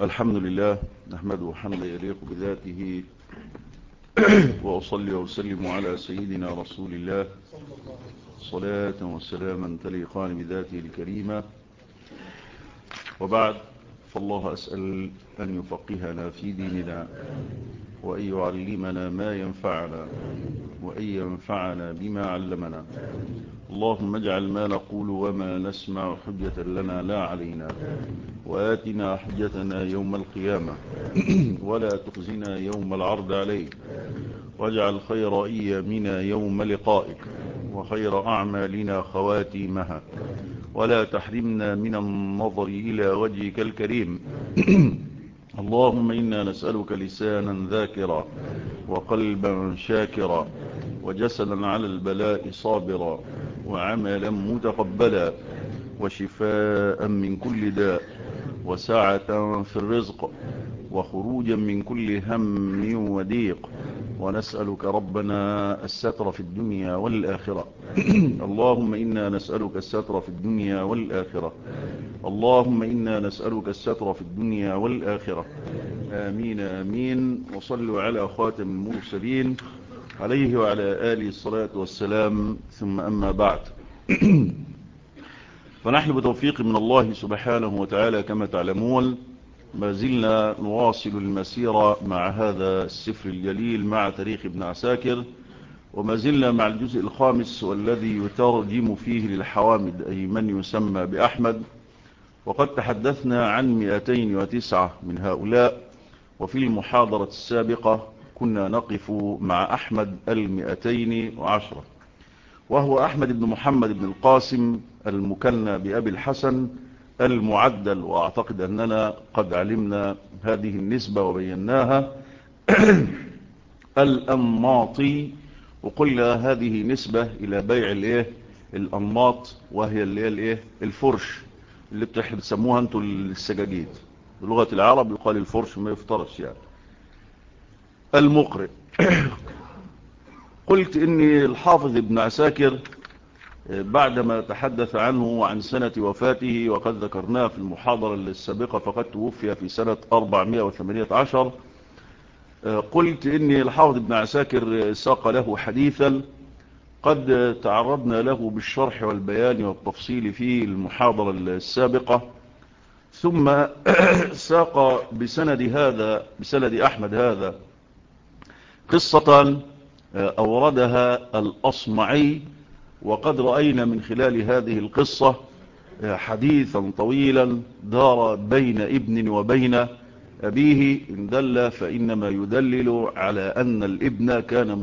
الحمد لله نحمده حمدا يليق بذاته وأصلي وأسلم على سيدنا رسول الله صلاة وسلاما تليقان بذاته الكريمة. وبعد، فالله أسأل أن يفقهنا في ديننا وأن يعلمنا ما ينفعنا وأن ينفعنا بما علمنا. اللهم اجعل ما نقول وما نسمع حجة لنا لا علينا، وآتنا حجتنا يوم القيامة ولا تخزنا يوم العرض عليك، واجعل خير أيامنا يوم لقائك وخير أعمالنا خواتيمها، ولا تحرمنا من النظر إلى وجهك الكريم. اللهم إنا نسألك لسانا ذاكرا وقلبا شاكرا وجسدا على البلاء صابرا وعملا متقبلا وشفاء من كل داء وسعة في الرزق وخروجا من كل هم وضيق. ونسألك ربنا الستر في الدنيا والآخرة. اللهم إنا نسألك الستر في الدنيا والآخرة. اللهم إنا نسألك الستر في الدنيا والآخرة. آمين آمين. وصلوا على خاتم المرسلين عليه وعلى آله الصلاة والسلام. ثم أما بعد، فنحن بتوفيق من الله سبحانه وتعالى كما تعلمون ما زلنا نواصل المسيرة مع هذا السفر الجليل مع تاريخ ابن عساكر، وما زلنا مع الجزء الخامس والذي يترجم فيه للحوامد أي من يسمى بأحمد. وقد تحدثنا عن 209 من هؤلاء، وفي المحاضرة السابقة كنا نقف مع أحمد 210، وهو أحمد بن محمد بن القاسم المكنى بأبي الحسن المعدل. وأعتقد أننا قد علمنا هذه النسبة وبيناها الأنماطي، وقلنا هذه نسبة إلى بيع الأنماط، وهي الفرش اللي بتسموها أنتوا السجاجيد، بلغة العرب يقال الفرش ما يفترش يعني. المقرئ قلت إني الحافظ ابن عساكر بعدما تحدث عنه وعن سنة وفاته، وقد ذكرناه في المحاضرة السابقة فقد توفي في سنة 418، قلت إني الحافظ ابن عساكر ساق له حديثا قد تعرضنا له بالشرح والبيان والتفصيل في المحاضرة السابقة، ثم ساق بسند أحمد هذا قصة أوردها الأصمعي. وقد رأينا من خلال هذه القصة حديثا طويلا دار بين ابن وبين أبيه، إن دل فإنما يدلل على أن الابن كان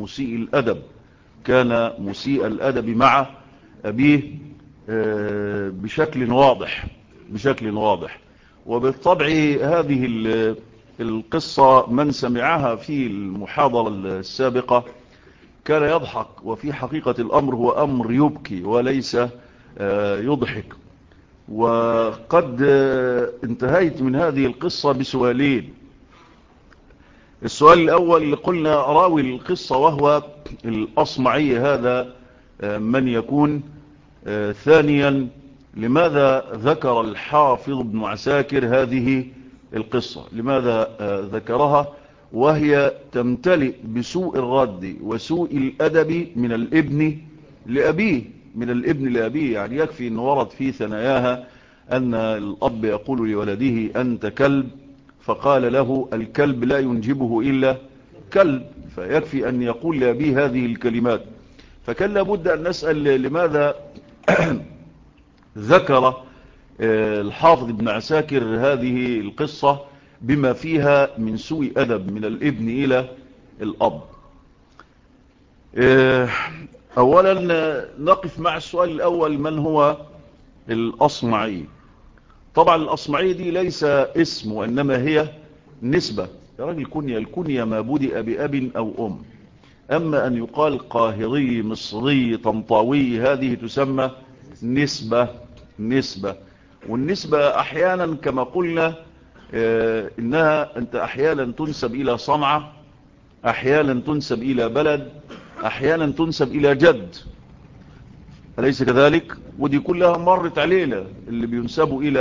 مسيء الأدب مع أبيه بشكل واضح. وبالطبع هذه القصة من سمعها في المحاضرة السابقة كان يضحك، وفي حقيقة الأمر هو أمر يبكي وليس يضحك. وقد انتهيت من هذه القصة بسؤالين. السؤال الأول قلنا راوي القصة وهو الأصمعي هذا من يكون؟ ثانيا، لماذا ذكر الحافظ ابن عساكر هذه القصة؟ لماذا ذكرها وهي تمتلئ بسوء الرد وسوء الأدب من الابن لأبيه؟ يعني يكفي أن ورد في ثناياها أن الأب يقول لولده أنت كلب، فقال له الكلب لا ينجبه إلا كلب، فيكفي أن يقول لأبيه هذه الكلمات. فكان لابد أن نسأل لماذا ذكر الحافظ ابن عساكر هذه القصة بما فيها من سوء أدب من الابن إلى الأب. أولا نقف مع السؤال الأول، من هو الأصمعي؟ طبعا الأصمعي دي ليس اسم وإنما هي نسبة يا راجل. الكنية ما بدأ بأب أو أم، أما أن يقال قاهري مصري طنطاوي هذه تسمى نسبة. والنسبة أحيانا كما قلنا إنها أنت أحيانا تنسب إلى صنعة، أحيانا تنسب إلى بلد، أحيانا تنسب إلى جد، أليس كذلك؟ ودي كلها مرت علينا اللي بينسبوا إلى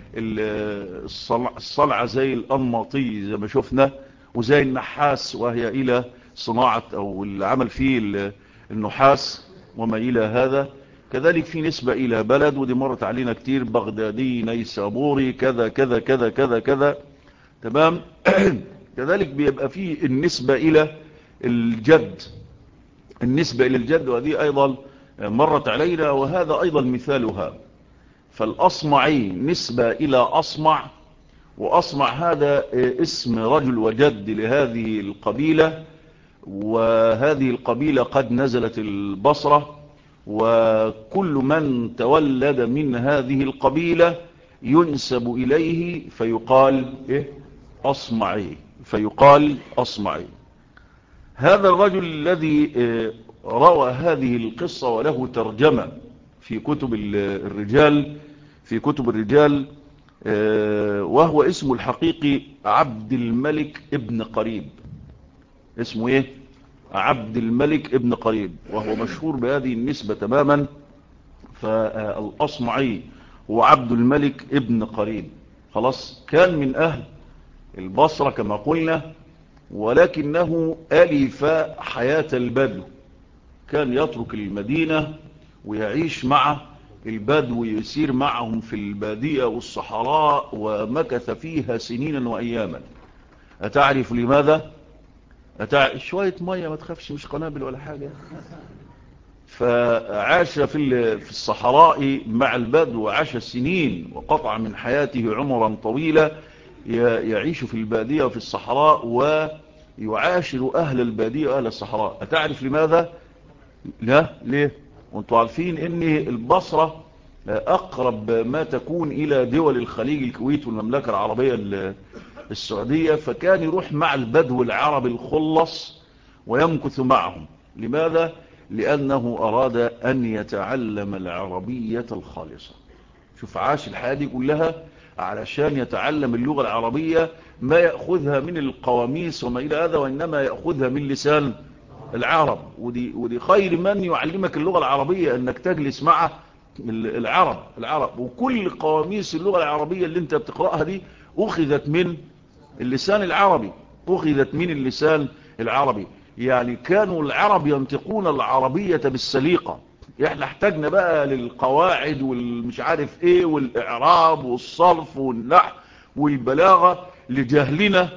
الصلعة زي الأنماطي زي ما شفنا، وزي النحاس وهي إلى صناعة أو العمل فيه النحاس وما إلى هذا. كذلك في نسبة إلى بلد، ودي مرت علينا كتير، بغدادي، نيسابوري، كذا كذا كذا كذا كذا. تمام. كذلك بيبقى فيه النسبة إلى الجد، النسبة إلى الجد، وهذه أيضا مرت علينا، وهذا أيضا مثالها. فالأصمعي نسبة إلى أصمع، وأصمع هذا اسم رجل وجد لهذه القبيلة، وهذه القبيلة قد نزلت البصرة، وكل من تولد من هذه القبيلة ينسب إليه فيقال أصمعي، فيقال أصمعي. هذا الرجل الذي روى هذه القصة وله ترجمة في كتب الرجال، في كتب الرجال، وهو اسمه الحقيقي عبد الملك ابن قريب. اسمه ايه؟ عبد الملك ابن قريب، وهو مشهور بهذه النسبة تماما. فالأصمعي هو عبد الملك ابن قريب، خلاص. كان من أهل البصرة كما قلنا، ولكنه ألف حياة البدو، كان يترك المدينة ويعيش مع البدو ويسير معهم في البادية والصحراء، ومكث فيها سنينا وأياما. أتعرف لماذا؟ شوية مية ما تخافش، مش قنابل ولا حاجة. فعاش في الصحراء مع البدو، وعاش سنين وقطع من حياته عمرا طويلة يعيش في البادية وفي الصحراء، ويعاشر أهل البادية وأهل الصحراء. أتعرف لماذا؟ لا، ليه؟ وانتوا عارفين ان البصرة أقرب ما تكون إلى دول الخليج، الكويت والمملكة العربية السعودية، فكان يروح مع البدو العرب الخلص ويمكث معهم. لماذا؟ لأنه أراد أن يتعلم العربية الخالصة. شوف، عاش الحياة دي كلها علشان يتعلم اللغة العربية، ما يأخذها من القواميس وما إلى هذا، وإنما يأخذها من لسان العرب. ودي خير من يعلمك اللغة العربية أنك تجلس مع العرب. وكل قواميس اللغة العربية اللي انت بتقرأها دي أخذت من اللسان العربي، أخذت من اللسان العربي. يعني كانوا العرب ينطقون العربية بالسليقة. احنا احتاجنا بقى للقواعد والمش عارف ايه والإعراب والصرف والنحو والبلاغة لجهلنا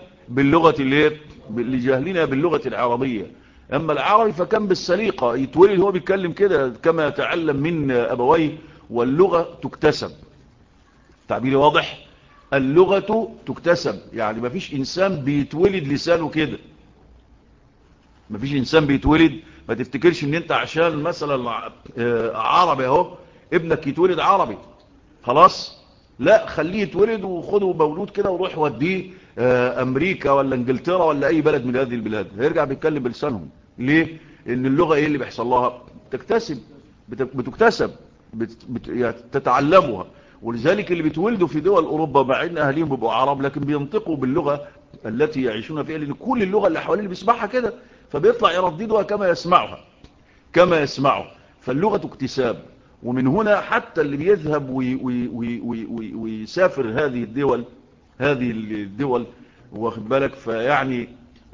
باللغة العربية. اما العربي فكان بالسليقة، يتولد هو بيتكلم كده كما يتعلم من أبويه. واللغة تكتسب، تعبيري واضح؟ اللغة تكتسب، يعني مفيش إنسان بيتولد لسانه كده، مفيش إنسان بيتولد. ما تفتكرش ان انت عشان مثلا عربي اهو ابنك يتولد عربي خلاص، لا، خليه يتولد وخده مولود كده وروح وديه امريكا ولا انجلترا ولا اي بلد من هذه البلاد، هيرجع بيتكلم بلسانهم. ليه؟ ان اللغة ايه اللي بيحصل لها؟ تكتسب، بتكتسب، يعني تتعلمها. ولذلك اللي بيتولدوا في دول اوروبا مع ان اهاليهم بيبقوا عرب، لكن بينطقوا باللغة التي يعيشون فيها، لان كل اللغة اللي حواليه بيسمعها كده، فبيطلع يرددها كما يسمعها. فاللغة اكتساب. ومن هنا حتى اللي بيذهب ويسافر هذه الدول واخد بالك، فيعني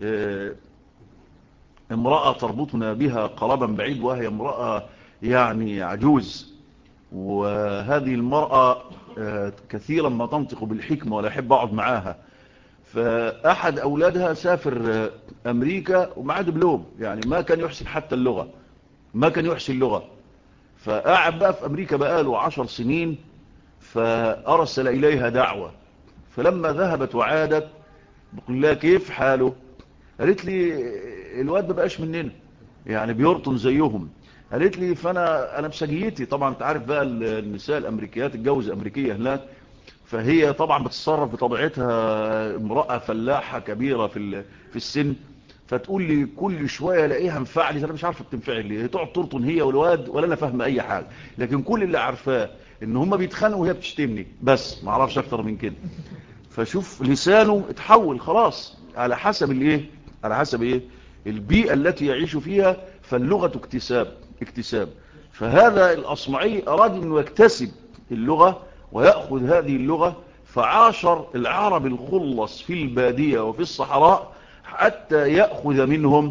امرأة تربطنا بها قرابا بعيد، وهي امرأة يعني عجوز، وهذه المرأة كثيرا ما تنطق بالحكمة ولا يحب أقعد معاها. فأحد أولادها سافر أمريكا ومعاه دبلوم، يعني ما كان يحسن حتى اللغة، ما كان يحسن اللغة. فقعد بقى في أمريكا بقاله 10 سنين، فأرسل إليها دعوة. فلما ذهبت وعادت بقول لها كيف حاله؟ قالت لي الواد ما بقاش مننا، يعني بيرطن زيهم. قالت لي فأنا بسجيتي، طبعا انت عارف بقى النساء الأمريكيات الجوز أمريكية هناك، فهي طبعا بتتصرف بطبيعتها، امرأة فلاحة كبيرة في السن. فتقول لي كل شوية الاقيها مفعلي، انا مش عارفة بتنفعل ليه، هي تقعد ترطن هي والواد ولا انا فاهمة اي حاجة، لكن كل اللي عارفاه ان هم بيتخانقوا وهي بتشتمني، بس ما اعرفش اكتر من كده. فشوف لسانه اتحول خلاص على حسب ايه البيئة التي يعيش فيها. فاللغة اكتساب. فهذا الأصمعي أراد أنه يكتسب اللغة ويأخذ هذه اللغة فعاشر العرب الخلص في البادية وفي الصحراء حتى يأخذ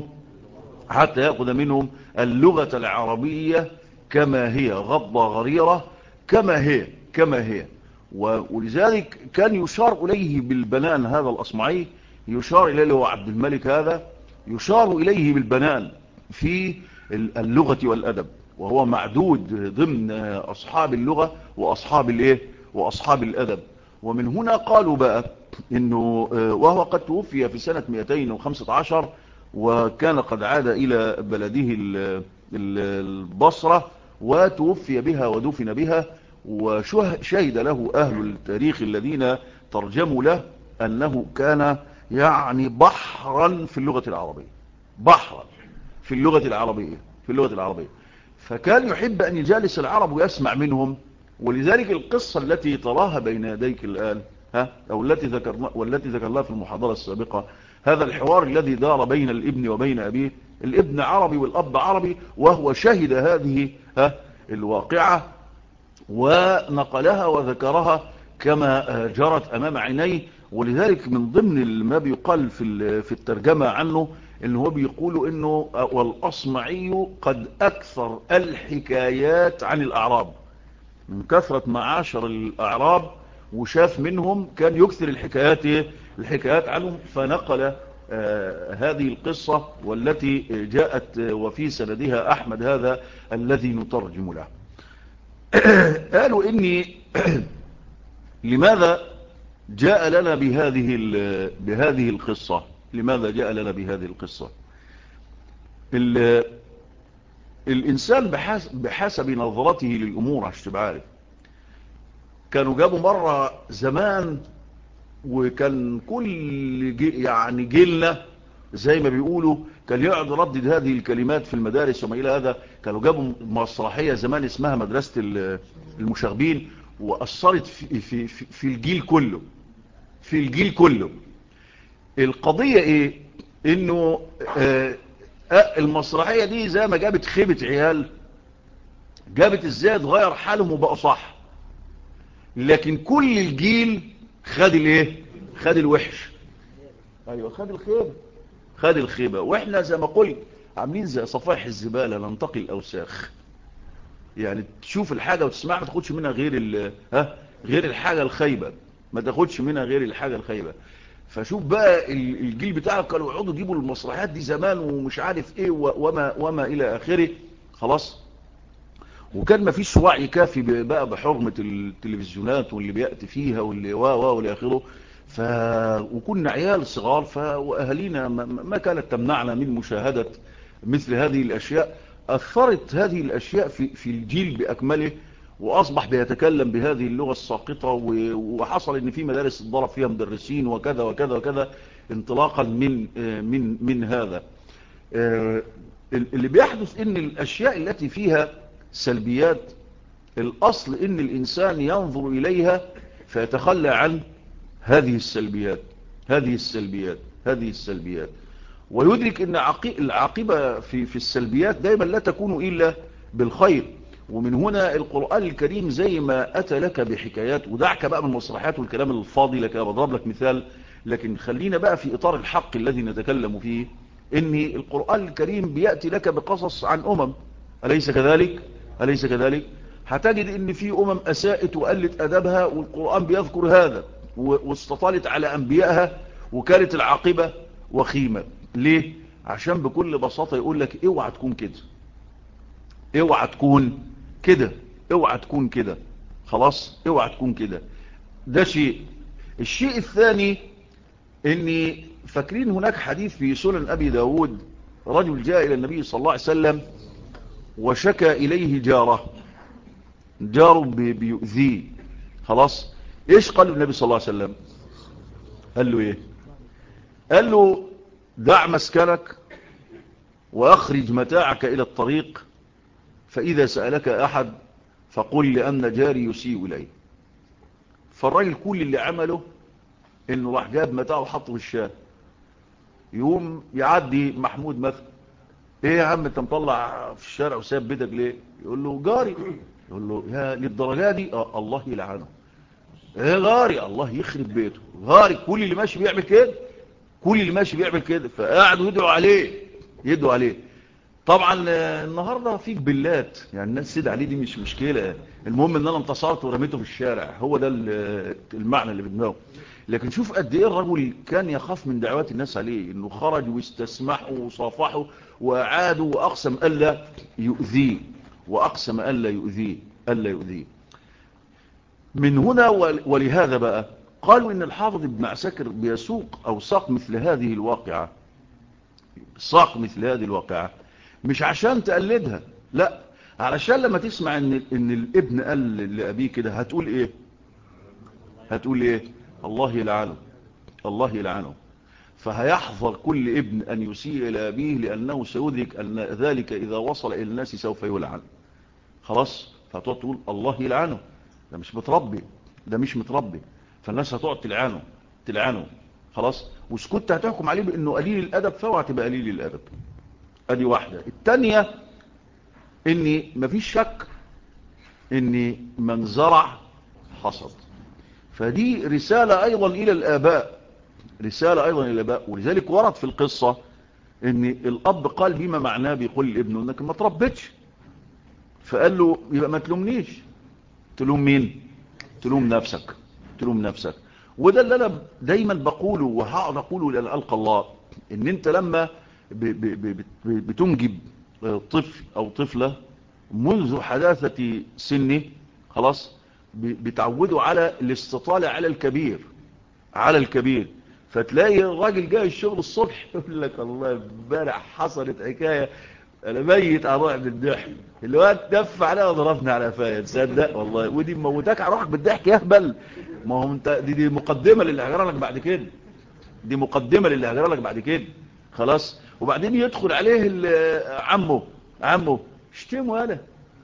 منهم اللغة العربية كما هي، غضة غريرة كما هي. ولذلك كان يشار إليه بالبنان، هذا الأصمعي يشار إليه هو عبد الملك، هذا يشار إليه بالبنان في اللغة والأدب، وهو معدود ضمن أصحاب اللغة وأصحاب الأدب. ومن هنا قالوا بقى إنه وهو قد توفي في سنة 215، وكان قد عاد إلى بلده البصرة، وتوفي بها ودفن بها. وشهد له أهل التاريخ الذين ترجموا له أنه كان يعني بحرا في اللغة العربية، فكان يحب أن يجالس العرب ويسمع منهم. ولذلك القصة التي تراها بين يديك الآن أو والتي ذكرناها في المحاضرة السابقة، هذا الحوار الذي دار بين الابن وبين أبيه، الابن عربي والأب عربي، وهو شهد هذه الواقعة ونقلها وذكرها كما جرت أمام عينيه. ولذلك من ضمن ما بيقال في الترجمة عنه إنه هو بيقول إنه والأصمعي قد أكثر الحكايات عن الأعراب، من كثرة معاشر الأعراب وشاف منهم كان يكثر الحكايات عنهم. فنقل هذه القصة والتي جاءت وفي سندها أحمد هذا الذي نترجم له. قالوا إني لماذا جاء لنا بهذه القصة؟ الإنسان بحسب نظرته للأمور، عشان تبقى عارف، كانوا جابوا مرة زمان، وكان كل يعني جيلنا زي ما بيقولوا كان يقعد يردد هذه الكلمات في المدارس وما إلى هذا. كانوا جابوا مسرحية زمان اسمها مدرسة المشاغبين، وأثرت في الجيل كله. القضية إيه؟ إنه المسرحية دي زي ما جابت خيبة عيال، جابت إزاي تغير حالهم وبقوا صح. لكن كل الجيل خد الوحش. أيوة، خد الخيبة. وإحنا زي ما قلت عاملين زي صفائح الزبالة، ننتقي الأوساخ. يعني تشوف الحاجة وتسمعها ما تاخدش منها غير الحاجة الخيبة، ما تاخدش منها غير الحاجة الخيبة. فشوف بقى الجيل بتاعك كانوا يقعدوا يجيبوا المسرحيات دي زمان ومش عارف ايه وما الى اخره. خلاص. وكان ما فيش وعي كافي بقى بحرمة التلفزيونات واللي بيأتي فيها واللي والى اخره. وكنا عيال صغار، واهالينا ما كانت تمنعنا من مشاهدة مثل هذه الاشياء. اثرت هذه الاشياء في الجيل باكمله، واصبح بيتكلم بهذه اللغة الساقطة. وحصل ان في مدارس اتضرب فيها مدرسين وكذا وكذا وكذا، انطلاقا من هذا. اللي بيحدث ان الاشياء التي فيها سلبيات، الاصل ان الانسان ينظر اليها فيتخلى عن هذه السلبيات ويدرك ان العاقبة في السلبيات دائما لا تكون الا بالخير. ومن هنا القرآن الكريم زي ما أتى لك بحكايات، ودعك بقى من المسرحيات والكلام الفاضي لك، بضرب لك مثال، لكن خلينا بقى في إطار الحق الذي نتكلم فيه. إن القرآن الكريم بيأتي لك بقصص عن أليس كذلك؟ هتجد إن في أساءت وقلت أدبها، والقرآن بيذكر هذا، واستطالت على أنبيائها، وكانت العاقبة وخيمة. ليه؟ عشان بكل بساطة يقول لك اوعى تكون كده. خلاص، اوعى تكون كده. ده شيء. الشيء الثاني، اني فاكرين هناك حديث في سنن ابي داود، رجل جاء الى النبي صلى الله عليه وسلم وشكى اليه جاره بيؤذيه. خلاص. ايش قال النبي صلى الله عليه وسلم؟ قال له ايه؟ قال له دع مسكنك واخرج متاعك الى الطريق، فإذا سألك أحد فقل لأن جاري يسيء إليه. فالراجل كل اللي عمله إنه راح جاب متاعه وحطه في الشارع. يقوم يعدي محمود مثلا، إيه يا عم أنت مطلع في الشارع وساب بيتك ليه؟ يقول له جاري. يقول له يا للدرجة دي؟ الله يلعنه. غاري، الله يخرب بيته، غاري، كل اللي ماشي بيعمل كده، كل اللي ماشي بيعمل كده. فقعدوا يدعوا عليه، يدعوا عليه. طبعا النهارده في بلات، يعني الناس تدعي عليه دي مش مشكله، المهم ان انا انتصرت ورميته في الشارع، هو ده المعنى اللي في دماغه. لكن شوف قد ايه الرجل كان يخاف من دعوات الناس عليه، انه خرج واستسمحوا وصافحوا وعادوا، واقسم الا يؤذيه، واقسم الا يؤذيه، الا يؤذيه. من هنا ولهذا بقى قالوا ان الحافظ ابن عساكر بيسوق او ساق مثل هذه الواقعه، ساق مثل هذه الواقعه مش عشان تقلدها، لا، علشان لما تسمع ان الابن قال لابيه كده هتقول ايه؟ هتقول ايه؟ الله يلعنه، الله يلعنه. فهيحذر كل ابن ان يسيء الى ابيه، لانه سيدرك ان ذلك اذا وصل الى الناس سوف يلعن. خلاص، فتقعد تقول الله يلعنه، ده مش متربي، ده مش متربي، فالناس هتقعد تلعنه، تلعنه. خلاص، وسكت هتحكم عليه بانه قليل الادب، فاوعى تبقى قليل الادب. ادي واحده. الثانيه ان مفيش شك ان من زرع حصد. فدي رسالة ايضا الى الاباء، رسالة ايضا الى الاباء. ولذلك ورد في القصة ان الاب قال بما معناه، بيقول لابنه انك ما تربتش، فقال له يبقى ما تلومنيش. تلوم مين؟ تلوم نفسك، تلوم نفسك. وده اللي انا دايما بقوله وهقعد اقوله لان القى الله، ان انت لما بتنجب طفل او طفلة منذ حداثة سنه، خلاص، بتعودوا على الاستطالة على الكبير، على الكبير. فتلاقي الراجل جاي الشغل الصبح يقول لك الله امبارح حصلت حكاية انا ميت اروح بالضحك، الواد دف عليها وضربني على فايد، تصدق والله، ودي موتاك اروحك بالضحك يهبل. ما هو انت دي مقدمة للي هجرى لك بعد كده، دي مقدمة للي هجرى لك بعد كده. خلاص، وبعدين يدخل عليه عمه اشتمه، انا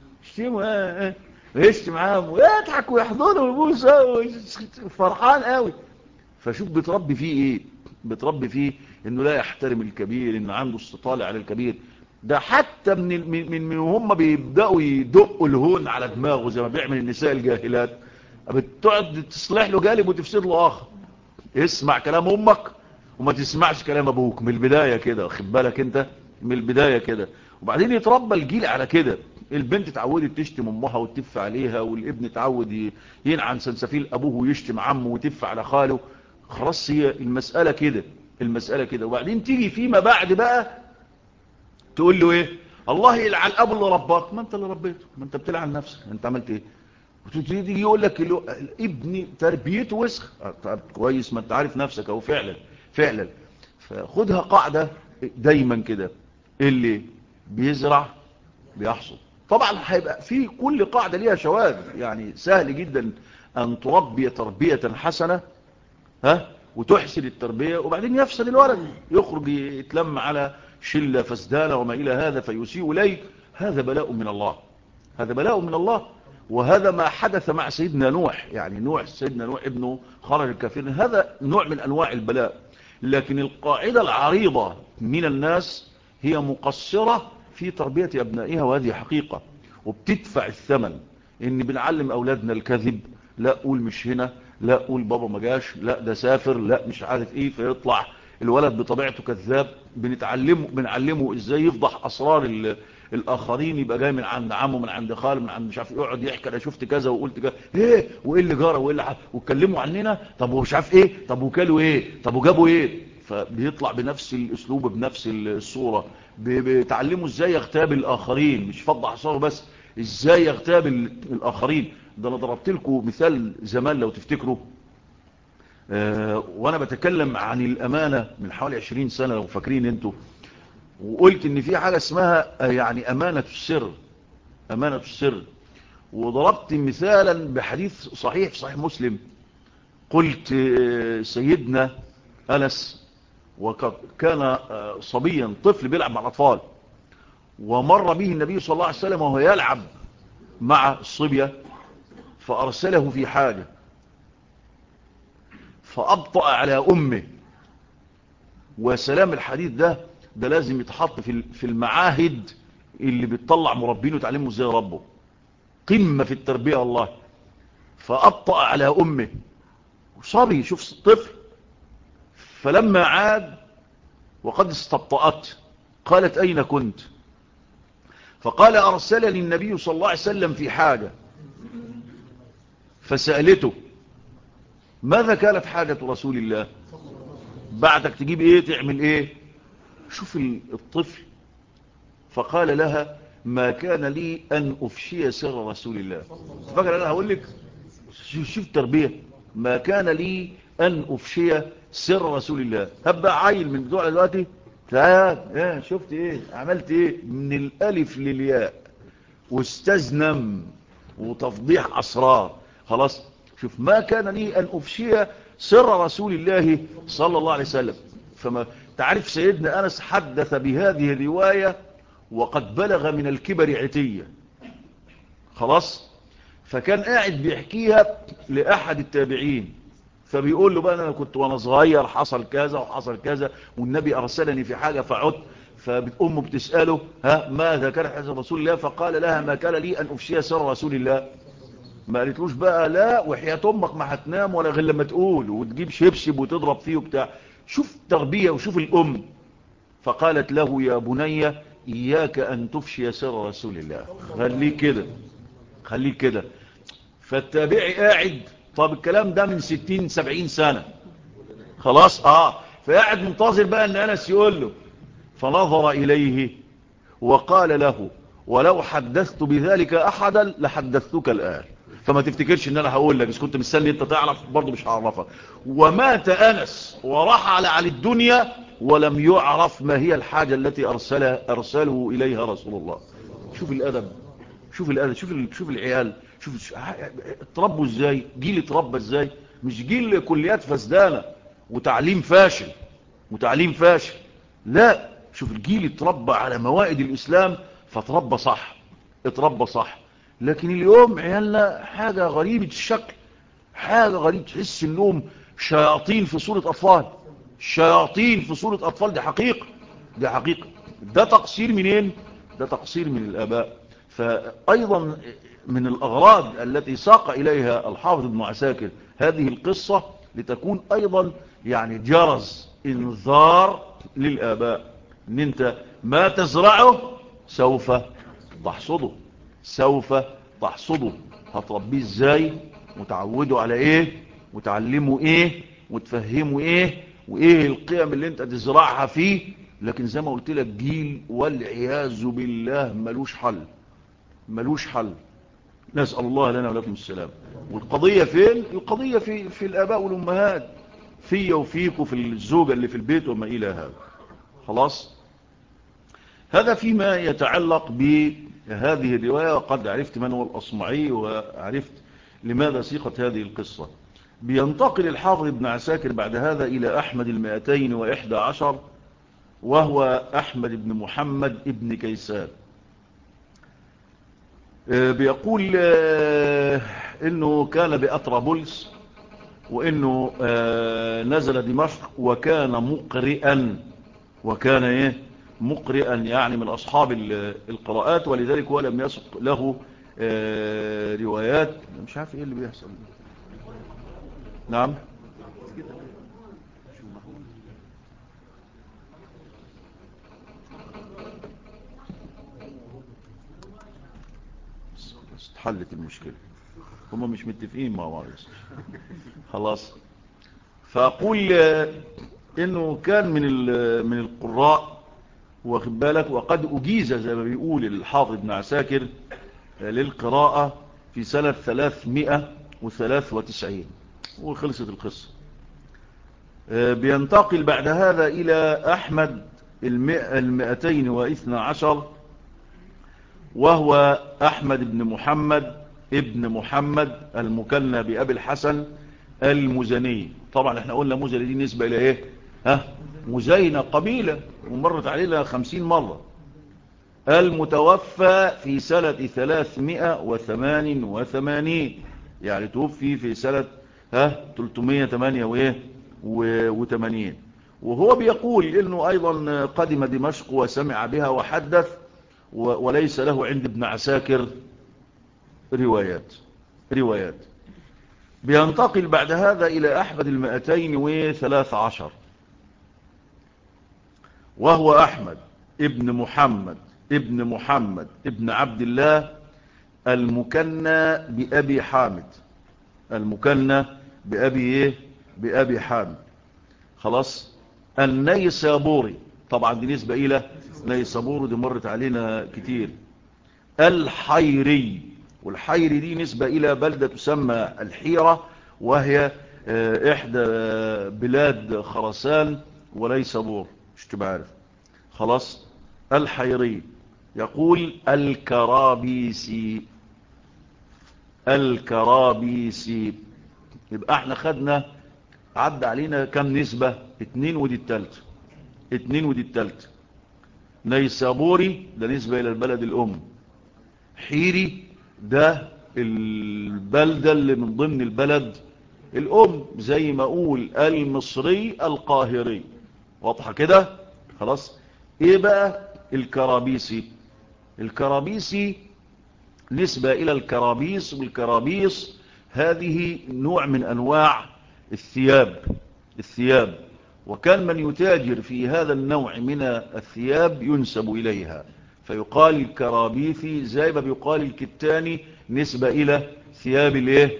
اشتمه، ويشتم عمه ويضحك ويحضنه ويبوسه فرحان قوي. فشوف بتربي فيه ايه؟ بتربي فيه انه لا يحترم الكبير، انه عنده استطالة على الكبير. ده حتى من هم بيبدأوا يدقوا الهون على دماغه زي ما بيعمل النساء الجاهلات، بتقعد تصلح له جانب وتفسد له اخر. اسمع كلام امك وما تسمعش كلام ابوك من البداية كده، واخد بالك انت؟ من البداية كده. وبعدين يتربى الجيل على كده، البنت اتعودت تشتم امها وتف عليها، والابن اتعود ينعن سنسفيل ابوه ويشتم عمه وتف على خاله. خلاص، هي المسألة كده، المسألة كده. وبعدين تيجي فيما بعد بقى تقول له ايه؟ الله يلعن ابو اللي رباك. ما انت اللي ربيته، ما انت بتلعن نفسك، انت عملت ايه؟ وتيجي يقول لك ابني تربيته وسخ. طب كويس، ما انت عارف نفسك اهو، فعلا فعلا. فخدها قاعدة دايما كده، اللي بيزرع بيحصد. طبعا هيبقى في كل قاعدة ليها شواذ، يعني سهل جدا ان تربي تربية حسنة، ها، وتحسن التربية، وبعدين يفسد الولد، يخرج يتلم على شلة فسدانة وما إلى هذا فيسيء إليه. هذا بلاء من الله، هذا بلاء من الله. وهذا ما حدث مع سيدنا نوح، يعني نوح، سيدنا نوح ابنه خرج الكافرين، هذا نوع من أنواع البلاء. لكن القاعدة العريضة من الناس هي مقصرة في تربية أبنائها، وهذه حقيقة، وبتدفع الثمن. إن بنعلم أولادنا الكذب، لا قول مش هنا، لا قول بابا ما جاش، لا ده سافر، لا مش عارف ايه، فيطلع الولد بطبيعته كذاب. بنعلمه ازاي يفضح اسرار الاخرين، يبقى جاي من عند عمه، من عند خاله، من عند مش عارف، يقعد يحكي انا شفت كذا وقلت كذا، ايه وايه اللي جرى وايه اللي واتكلموا عننا، طب ومش عارف ايه، طب وكلوا ايه، طب وجابوا ايه. فبيطلع بنفس الاسلوب بنفس الصوره. بتعلمه ازاي يغتاب الاخرين، مش فضح اسراره بس، ازاي يغتاب الاخرين. ده انا ضربت لكم مثال زمان لو تفتكروا، وانا بتكلم عن الامانة من حوالي 20 سنة لو فاكرين انتوا، وقلت ان في حاجة اسمها يعني امانة السر، امانة السر. وضربت مثالا بحديث صحيح في صحيح مسلم. قلت سيدنا انس وكان صبيا طفل بيلعب مع الاطفال، ومر به النبي صلى الله عليه وسلم وهو يلعب مع الصبية، فارسله في حاجة فأبطأ على أمه. وسلام الحديث ده لازم يتحط في المعاهد اللي بتطلع مربين وتعلمه ازاي ربه، قمة في التربية والله. فأبطأ على أمه، صبي شوف الطفل. فلما عاد وقد استبطأت قالت أين كنت؟ فقال أرسلني النبي صلى الله عليه وسلم في حاجة. فسألته ماذا كانت حاجة رسول الله؟ بعدك تجيب ايه تعمل ايه؟ شوف الطفل. فقال لها ما كان لي أن أفشي سر رسول الله. فقال أنا هقول لك شوف التربية. ما كان لي أن أفشي سر رسول الله. هبقى عيل من بتوع دلوقتي تعال شفت ايه عملت ايه من الألف للياء واستزنم وتفضيح أسرار. خلاص شوف ما كان لي أن أفشي سر رسول الله صلى الله عليه وسلم. فما تعرف سيدنا أنس حدث بهذه الرواية وقد بلغ من الكبر عتية. خلاص فكان قاعد بيحكيها لأحد التابعين، فبيقول له بقى أنا كنت وأنا صغير حصل كذا وحصل كذا والنبي أرسلني في حاجة فعدت. فأمه بتسأله ماذا كان حدث رسول الله؟ فقال لها ما كان لي أن أفشي سر رسول الله. ما قالتلوش بقى لا وحياة أمك ما هتنام ولا غير لما تقول وتجيب شبشب وتضرب فيه وبتاع. شوف التربية وشوف الأم. فقالت له يا بني إياك أن تفشي سر رسول الله، خليك كده خليك كده. فالتابعي قاعد، طب الكلام ده من 60-70 سنة خلاص فقاعد منتظر بقى ان أنس يقول له. فنظر إليه وقال له ولو حدثت بذلك أحدا لحدثتك الآن، فما تفتكرش ان انا هقول لك، بس كنت مستني انت تعرف برضه مش هعرفك. ومات أنس ورحل على الدنيا ولم يعرف ما هي الحاجة التي أرسله إليها رسول الله. شوف الأدب، شوف الأدب، شوف العيال، شوف اتربوا ازاي، جيل اتربى ازاي، مش جيل كليات فسدانة وتعليم فاشل وتعليم فاشل. لا شوف الجيل اتربى على موائد الإسلام فتربى صح، اتربى صح. لكن اليوم عيالنا حاجة غريبة الشكل، حاجة غريبة، تحس انهم شياطين في صورة أطفال، شياطين في صورة أطفال. دي حقيقة، دي حقيقة. ده تقصير منين؟ ده تقصير من الآباء. فأيضا من الأغراض التي ساق إليها الحافظ ابن عساكر هذه القصة لتكون أيضا يعني جرس انذار للآباء ان انت ما تزرعه سوف تحصده، سوف تحصده. هتربيه ازاي وتعوده على ايه وتعلمه ايه وتفهمه ايه وايه القيم اللي انت تزرعها فيه. لكن زي ما قلت لك جيل والعياذ بالله ملوش حل، ملوش حل. نسأل الله لنا ولكم السلام. والقضية فين؟ القضية في الآباء والأمهات، في وفيك وفي الزوجة اللي في البيت وما إلى هذا. خلاص هذا فيما يتعلق بهذه الرواية. وقد عرفت من هو الأصمعي وعرفت لماذا سيقت هذه القصة. بينتقل الحافظ ابن عساكر بعد هذا إلى أحمد 211 وهو أحمد بن محمد ابن كيسان. بيقول إنه كان بأطرابلس وإنه نزل دمشق وكان مقرئا، وكان إيه مقرئا يعني من أصحاب القراءات، ولذلك هو لم يسق له روايات. مش عارف إيه اللي بيحصل. نعم حلت المشكلة، هم مش متفقين مع بعض. خلاص فأقول إنه كان من القراء واخد بالك، وقد أجيز زي ما بيقول الحافظ ابن عساكر للقراءة في سنة 393 وخلصت القصة. بينتقل بعد هذا إلى أحمد 212 وهو أحمد بن محمد ابن محمد المكنى بأبي الحسن المزني. طبعا احنا قلنا مزني دي نسبة إلى إيه؟ مزينة قبيلة ومرت علينا 50 مرة. المتوفى في سنة 388 يعني توفي في سنة 388. وهو بيقول إنه أيضا قدم دمشق وسمع بها وحدث، وليس له عند ابن عساكر روايات. بينتقل بعد هذا إلى أحمد 213، وهو أحمد ابن محمد ابن محمد ابن عبد الله المكنى بأبي حامد، المكنى بأبي حامد. خلاص. النيسابوري، طبعا دي نسبة إلى نيسابور، دي مرت علينا كتير. الحيري، والحيري دي نسبة إلى بلدة تسمى الحيرة، وهي إحدى بلاد خراسان ونيسابور، مش تبقى عارف. خلاص. الحيري. يقول الكرابيسي، الكرابيسي. يبقى احنا خدنا، عدى علينا كم نسبة؟ 2 ودي التالت، 2 ودي التالت. نيسابوري ده نسبة الى البلد الام. حيري ده البلدة اللي من ضمن البلد الام، زي ما اقول المصري القاهري. واضحة كده؟ خلاص. ايه بقى الكرابيسي؟ الكرابيسي نسبة الى الكرابيس، والكرابيس هذه نوع من انواع الثياب، وكان من يتاجر في هذا النوع من الثياب ينسب اليها، فيقال الكرابيثي زي ما بيقال الكتاني نسبة الى ثياب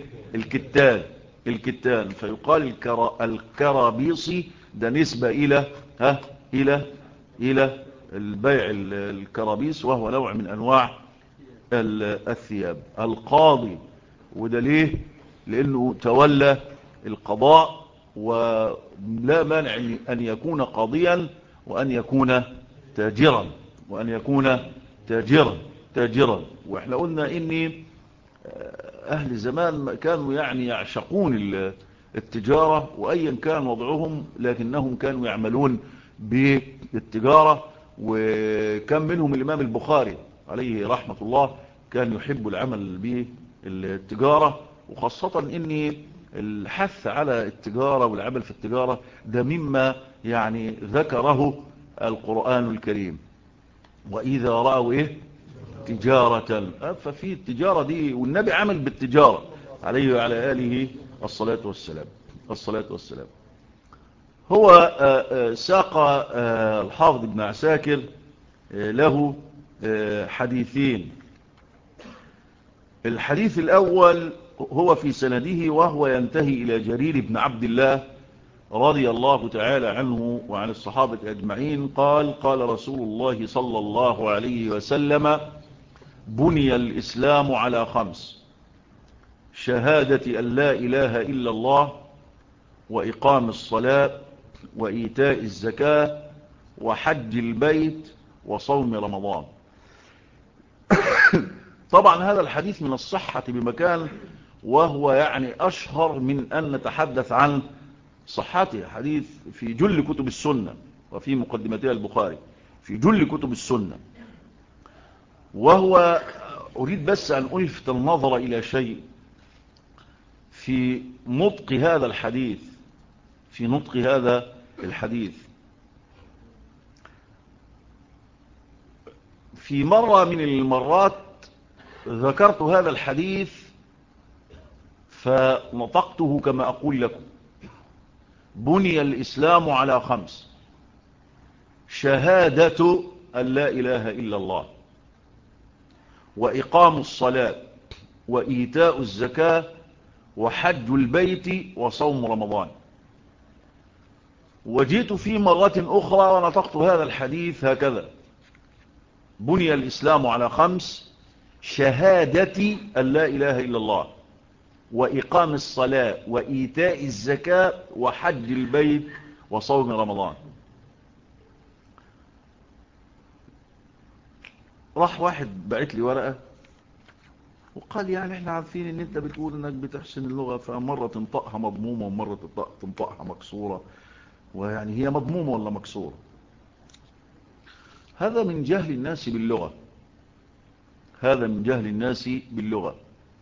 الكتان، فيقال الكرابيصي ده نسبة الى الى البيع الكرابيس، وهو نوع من انواع الثياب. القاضي، وده ليه؟ لانه تولى القضاء، ولا مانع ان يكون قاضيا وان يكون تاجرا. واحنا قلنا ان اهل زمان كانوا يعني يعشقون التجارة وايا كان وضعهم، لكنهم كانوا يعملون بالتجارة. وكان منهم الامام البخاري عليه رحمة الله كان يحب العمل بالتجارة، وخاصة ان الحث على التجارة والعمل في التجارة ده مما يعني ذكره القرآن الكريم. وإذا رأوا تجارة، ففي التجارة دي، والنبي عمل بالتجارة عليه وعلى آله الصلاة والسلام. هو ساق الحافظ ابن عساكر له حديثين. الحديث الأول هو في سنده، وهو ينتهي إلى جرير بن عبد الله رضي الله تعالى عنه وعن الصحابة أجمعين قال: قال رسول الله صلى الله عليه وسلم: بني الإسلام على 5: شهادة أن لا إله إلا الله، وإقام الصلاة، وإيتاء الزكاة، وحج البيت، وصوم رمضان. طبعا هذا الحديث من الصحة بمكان، وهو يعني أشهر من أن نتحدث عن صحته. حديث في جل كتب السنة، وفي مقدمتها البخاري، في جل كتب السنة. وهو أريد بس أن ألفت النظر إلى شيء في نطق هذا الحديث، في نطق هذا الحديث. في مرة من المرات ذكرت هذا الحديث فنطقته كما أقول لكم: بني الإسلام على 5: شهادة أن لا إله إلا الله، وإقام الصلاة، وإيتاء الزكاة، وحج البيت، وصوم رمضان. وجئت في مرة أخرى ونطقت هذا الحديث هكذا: بني الإسلام على 5: شهادة أن لا إله إلا الله، وإقام الصلاة، وإيتاء الزكاة، وحج البيت، وصوم رمضان. راح واحد بعت لي ورقة وقال: يعني احنا عارفين ان انت بتقول انك بتحسن اللغة، فمرة تنطقها مضمومة ومرة تنطقها مكسورة، ويعني هي مضمومة ولا مكسورة؟ هذا من جهل الناس باللغة، هذا من جهل الناس باللغة.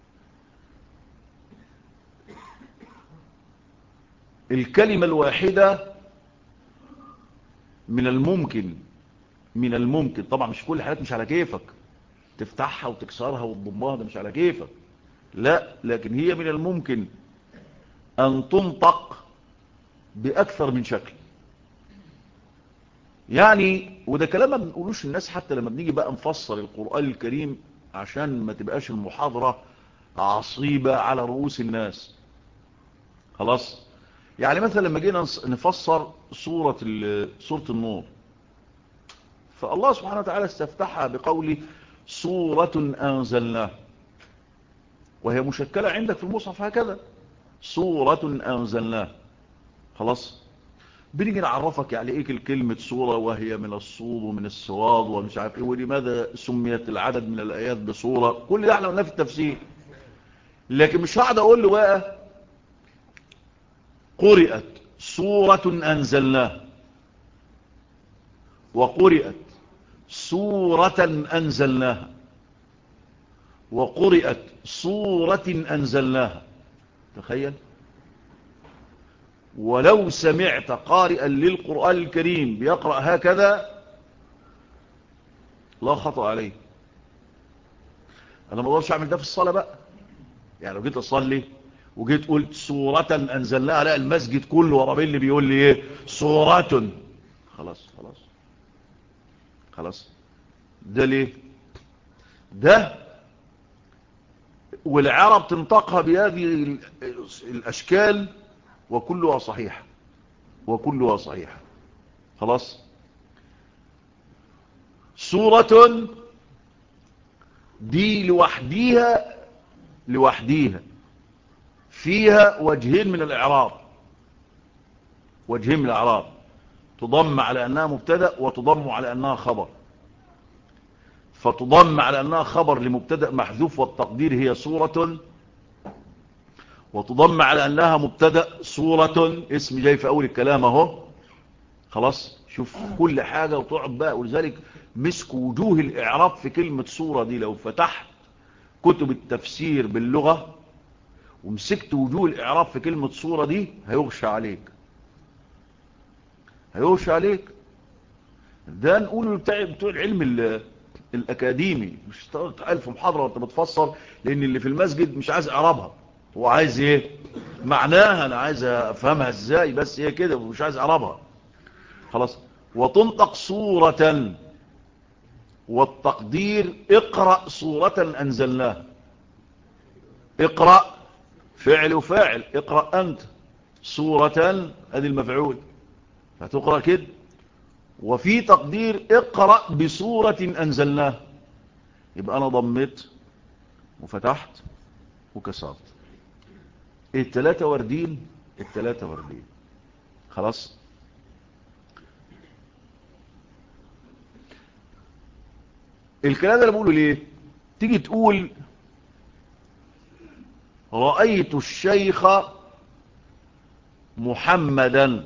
الكلمة الواحدة من الممكن طبعا، مش كل الحالات مش على كيفك تفتحها وتكسرها وتضمها، ده مش على كيفك، لا، لكن هي من الممكن أن تنطق بأكثر من شكل. يعني وده كلام ما بنقولوش الناس حتى لما بنيجي بقى نفسر القرآن الكريم عشان ما تبقاش المحاضرة عصيبة على رؤوس الناس. خلاص. يعني مثلا لما جينا نفسر سورة النور، فالله سبحانه وتعالى استفتحها بقوله سورة أنزلناها، وهي مشكلة عندك في المصحف هكذا سورة أنزلناها. خلاص. بنيجي نعرفك يعني ايه كلمة سورة، وهي من الصور ومن السواد ومش عارف ايه، ولماذا سميت العدد من الآيات بسورة. كل ده احنا قلناه في التفسير. لكن مش هقعد اقول له بقى قرئت سورة أنزلناها، وقرئت سورة أنزلناها، وقرئت سورة أنزلناها. تخيل. ولو سمعت قارئا للقرآن الكريم بيقرأ هكذا لا خطأ عليه. انا ما اقدرش اعمل ده في الصلاة بقى. يعني لو جيت اصلي وجيت قلت سورة انزلناها، لا المسجد كله ورا اللي بيقول لي ايه سورة. خلاص خلاص خلاص. ده ليه؟ ده والعرب تنطقها بهذه الاشكال وكلها صحيحة، وكلها صحيحة. خلاص. سورة دي لوحديها فيها وجهين من الإعراب. وجهين من الإعراب، تضم على أنها مبتدأ وتضم على أنها خبر. فتضم على أنها خبر لمبتدأ محذوف والتقدير هي سورة، وتضم على أنها مبتدأ سورة اسم جاي في أول الكلام اهو. خلاص. شوف كل حاجة وتقعد بقى. ولذلك مسك وجوه الإعراب في كلمة سورة دي، لو فتحت كتب التفسير باللغة ومسكت وجوه الإعراب في كلمة سورة دي هيغشى عليك، هيغشى عليك. ده نقوله بتوع العلم الأكاديمي. مش تقال في محاضرة وانت بتفسر، لأن اللي في المسجد مش عايز إعرابها، هو عايز ايه معناها، انا عايز افهمها ازاي، بس هي كده مش عايز إعرابها. خلاص. وتنطق سورة، والتقدير اقرأ سورة أنزلناها. اقرأ فعل وفاعل، اقرأ أنت سورة ادي المفعول، فتقرأ كده. وفي تقدير اقرأ بسورة أنزلناها، يبقى أنا ضمت وفتحت وكسرت. التلاتة وردين، التلاتة وردين. خلاص. الكلام ده اللي بقوله ليه؟ تيجي تقول رأيت الشيخ محمدا،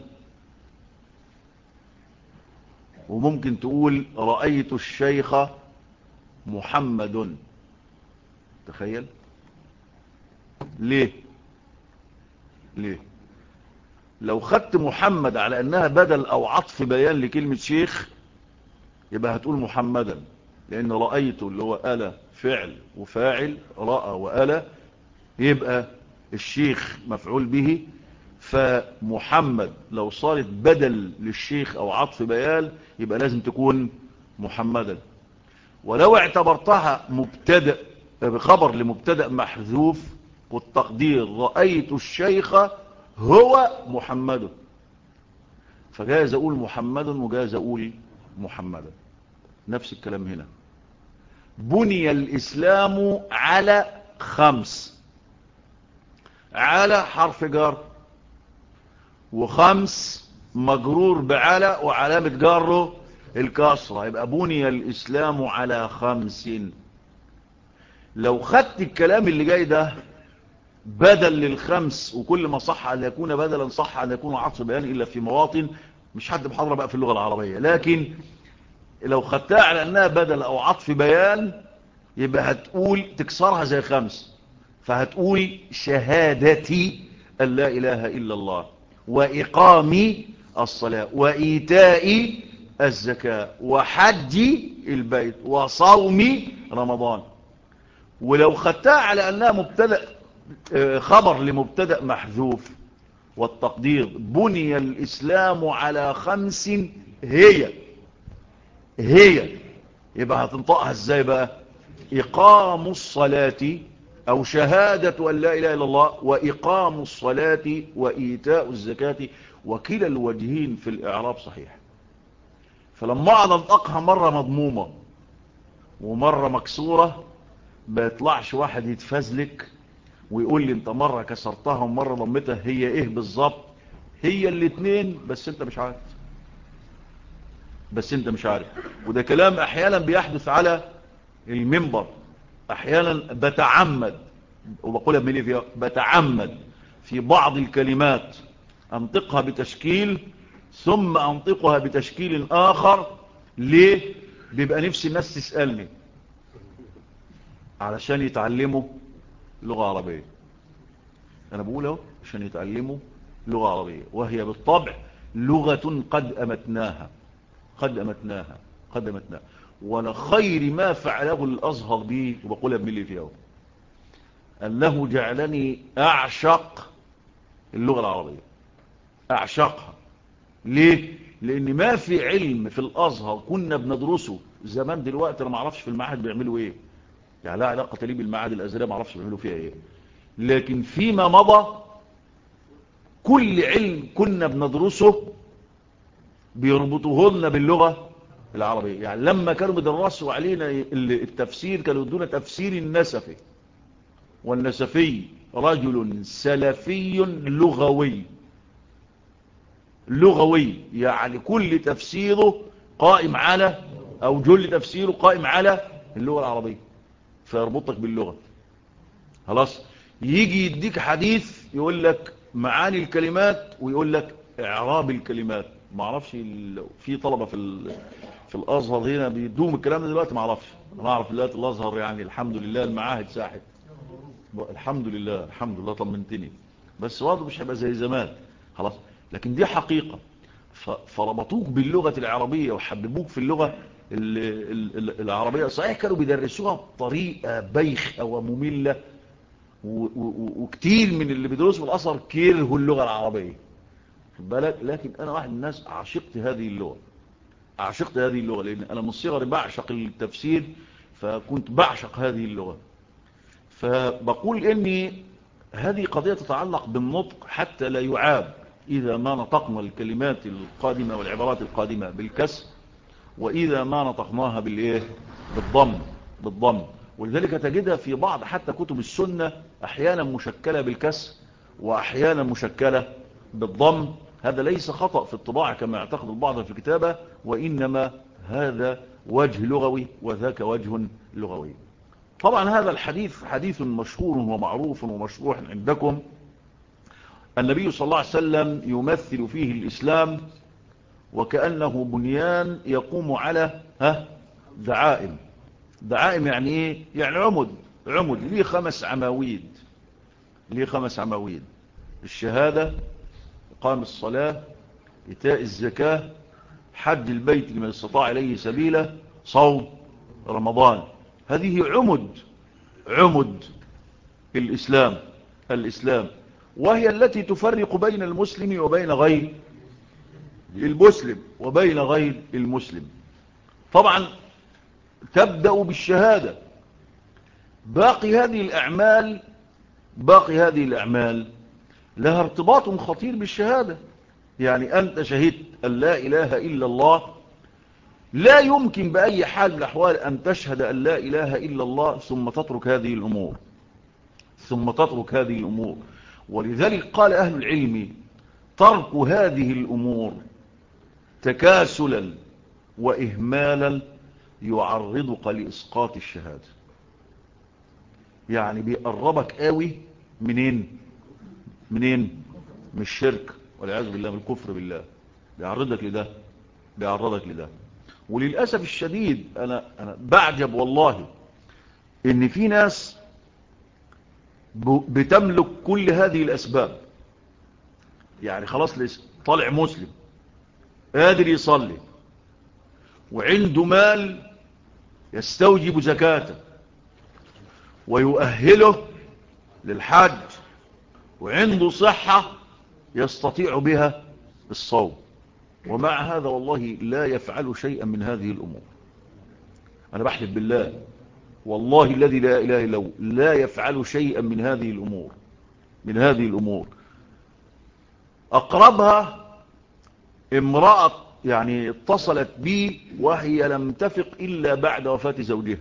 وممكن تقول رأيت الشيخ محمد. تخيل. ليه؟ ليه؟ لو خدت محمد على انها بدل او عطف بيان لكلمة شيخ يبقى هتقول محمدا، لان رأيت اللي هو آلة فعل وفاعل، رأى وآلة، يبقى الشيخ مفعول به. فمحمد لو صارت بدل للشيخ او عطف بيان يبقى لازم تكون محمدا. ولو اعتبرتها مبتدأ بخبر لمبتدأ محذوف والتقدير رأيت الشيخ هو محمد، فجايز اقول محمد وجايز اقول محمدا. نفس الكلام هنا. بني الاسلام على 5، على حرف جر، و5 مجرور بعلى وعلامة جره الكسرة، يبقى بني الإسلام على 5. لو خدت الكلام اللي جاي ده بدل لل5، وكل ما صح أن يكون بدلا صح أن يكون عطف بيان إلا في مواطن مش حد محاضرة بقى في اللغة العربية، لكن لو خدتها على أنها بدل أو عطف بيان يبقى هتقول تكسرها زي 5، فهتقول شهادتي أن لا إله إلا الله، وإقام الصلاة، وإيتاء الزكاة، وحج البيت، وصوم رمضان. ولو خدتها على أنها مبتدأ خبر لمبتدأ محذوف والتقدير. بني الإسلام على 5 هي يبقى هتنطقها ازاي بقى؟ إقام الصلاة أو شهادة أن لا إله إلا الله، وإقام الصلاة وإيتاء الزكاة، وكلا الوجهين في الإعراب صحيح. فلما أقعد أنطقها مرة مضمومة ومرة مكسورة، بيطلعش واحد يتفزلك ويقول لي انت مرة كسرتها ومرة ضمتها، هي ايه بالظبط؟ هي الاتنين، بس انت مش عارف. وده كلام احيانا بيحدث على المنبر، احيانا بتعمد، وبقولها بملي فيها، بتعمد في بعض الكلمات انطقها بتشكيل ثم انطقها بتشكيل اخر. ليه؟ بيبقى نفسي الناس تسألني علشان يتعلموا لغة عربية. انا بقول اهو عشان يتعلموا لغة عربية، وهي بالطبع لغة قد امتناها. ولا خير ما فعله الازهر بي، وبقولها بملي فيه، انه جعلني اعشق اللغة العربية، اعشقها. ليه؟ لان ما في علم في الازهر كنا بندرسه زمان، دلوقتي انا ما اعرفش في المعهد بيعملوا ايه، يعني لا علاقة لي بالمعهد الازهري، ما اعرفش بيعملوا فيها ايه. لكن فيما مضى كل علم كنا بندرسه بيربطوه لنا باللغة العربية. يعني لما كانوا بيدرسوا علينا التفسير، كانوا يدونا تفسير النسفي، والنسفي رجل سلفي لغوي، يعني كل تفسيره قائم على، او جل تفسيره قائم على اللغة العربية، فيربطك باللغة. خلاص، يجي يديك حديث يقول لك معاني الكلمات ويقول لك اعراب الكلمات. ما اعرفش في طلبة في الازهر هنا بيدوم الكلام ده دلوقتي، ما اعرفش. انا اعرف دلوقتي الازهر يعني الحمد لله المعاهد ساحت، الحمد لله طمنتني، بس برضه مش هيبقى زي زمان. خلاص، لكن دي حقيقة. فربطوك باللغة العربية وحببوك في اللغة العربية. صحيح كانوا بيدرسوها بطريقة بايخة ومملة، وكتير من اللي بيدرسوا الأثر كرهوا اللغة العربية، خد بالك. لكن أنا واحد من الناس عشقت هذه اللغة، لأن أنا من صغري بعشق التفسير، فكنت بعشق هذه اللغة. فبقول إني هذه قضية تتعلق بالنطق، حتى لا يعاب إذا ما نطقنا الكلمات القادمة والعبارات القادمة بالكسر، وإذا ما نطقناها بالضم. ولذلك تجدها في بعض حتى كتب السنة أحيانا مشكلة بالكسر وأحيانا مشكلة بالضم. هذا ليس خطأ في الطباعة كما يعتقد البعض في الكتابة، وإنما هذا وجه لغوي وذاك وجه لغوي. طبعا هذا الحديث حديث مشهور ومعروف ومشروح عندكم. النبي صلى الله عليه وسلم يمثل فيه الإسلام وكأنه بنيان يقوم على دعائم. يعني ايه؟ يعني عمد ليه 5 عواميد: الشهادة، إقام الصلاة، إيتاء الزكاة، حج البيت لمن استطاع إليه سبيلا، صوم رمضان. هذه عمد الإسلام، وهي التي تفرق بين المسلم وبين غير المسلم. طبعا تبدأ بالشهادة. باقي هذه الأعمال لها ارتباط خطير بالشهادة. يعني أنت شهدت أن لا إله إلا الله، لا يمكن بأي حال من الأحوال أن تشهد أن لا إله إلا الله ثم تترك هذه الأمور. ولذلك قال أهل العلم: ترك هذه الأمور تكاسلا وإهمالا يعرضك لإسقاط الشهادة. يعني بيقربك قوي منين؟ من الشرك والعياذ بالله، من الكفر بالله. بيعرضك لده. وللأسف الشديد أنا بعجب والله إن في ناس بتملك كل هذه الأسباب. يعني خلاص طالع مسلم قادر يصلي وعنده مال يستوجب زكاته ويؤهله للحج وعنده صحة يستطيع بها الصوم، ومع هذا والله لا يفعل شيئا من هذه الأمور. أنا بحلف بالله والله الذي لا إله إلا هو لا يفعل شيئا من هذه الأمور. أقربها امرأة يعني اتصلت بي وهي لم تفق إلا بعد وفاة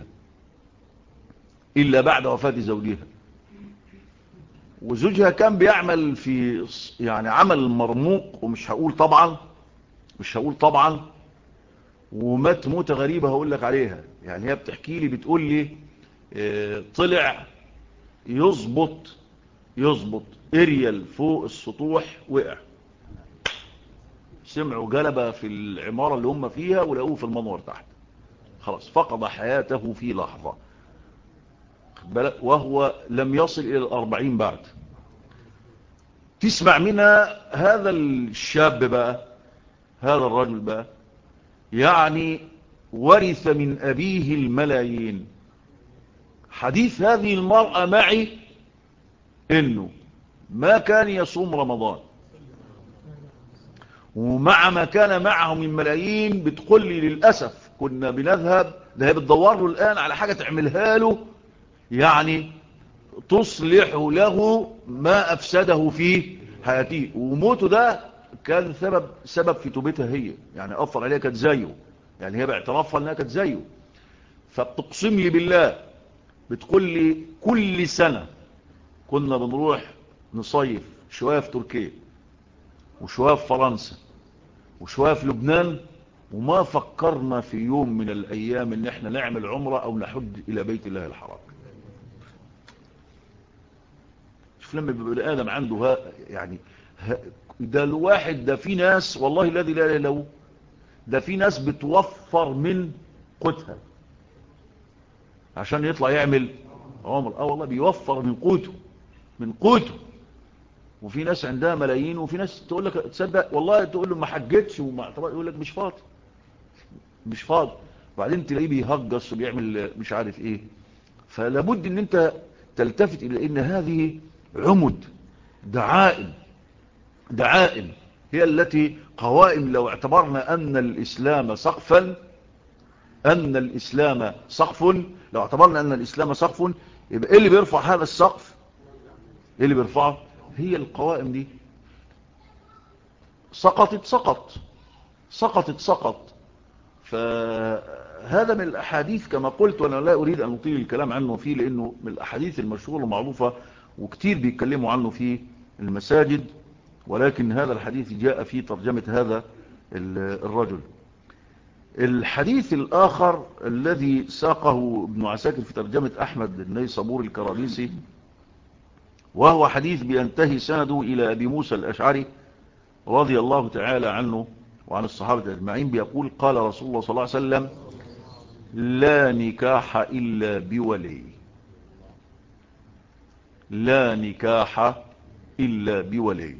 زوجها، وزوجها كان بيعمل في يعني عمل مرموق، ومش هقول طبعا، ومات موتة غريبة هقول لك عليها. يعني هي بتحكي لي بتقول لي طلع يظبط اريال فوق السطوح، وقع، سمعوا جلبة في العمارة اللي هم فيها ولقوه في المنور تحت، خلاص فقد حياته في لحظة، وهو لم يصل إلى 40 بعد. تسمع منها هذا الشاب بقى، هذا الرجل بقى يعني ورث من أبيه الملايين. حديث هذه المرأة معي إنه ما كان يصوم رمضان، ومع ما كان معه من ملايين بتقول لي للأسف كنا بنذهب، ده هي بتدور له الآن على حاجة تعملها له يعني تصلح له ما أفسده في حياته. وموته ده كان سبب في توبتها هي، يعني أثر عليها كانت زيه، يعني هي باعترافها أنها كانت زيه. فبتقسم لي بالله بتقول لي كل سنة كنا بنروح نصيف شوية في تركيا وشوية في فرنسا وشوية في لبنان، وما فكرنا في يوم من الأيام ان احنا نعمل عمرة او نحج الى بيت الله الحرام. شوف لما بيبقى آدم عنده يعني ده الواحد، ده في ناس والله الذي لا اله الا هو، ده في ناس بتوفر من قوتها عشان يطلع يعمل عمر. والله بيوفر من قوته. وفي ناس عندها ملايين، وفي ناس تقول لك تصدق والله، تقول له ما حجتش يقول لك مش فاضي، وبعدين تلاقيه بيهجص وبيعمل مش عارف ايه. فلابد ان انت تلتفت الى ان هذه عمد دعائم هي التي قوائم. لو اعتبرنا ان الاسلام سقف، لو اعتبرنا ان الاسلام سقف، يبقى ايه اللي بيرفع هذا السقف؟ ايه اللي بيرفعه؟ هي القوائم دي. سقطت. فهذا من الأحاديث كما قلت، وأنا لا أريد أن أطيل الكلام عنه فيه، لأنه من الأحاديث المشهورة المعروفة وكتير بيتكلموا عنه في المساجد، ولكن هذا الحديث جاء في ترجمة هذا الرجل. الحديث الآخر الذي ساقه ابن عساكر في ترجمة أحمد النيسابوري الكرابيسي، وهو حديث بينتهي سنده إلى أبي موسى الأشعري رضي الله تعالى عنه وعن الصحابة أجمعين، بيقول قال رسول الله صلى الله عليه وسلم: لا نكاح إلا بولي. لا نكاح إلا بولي.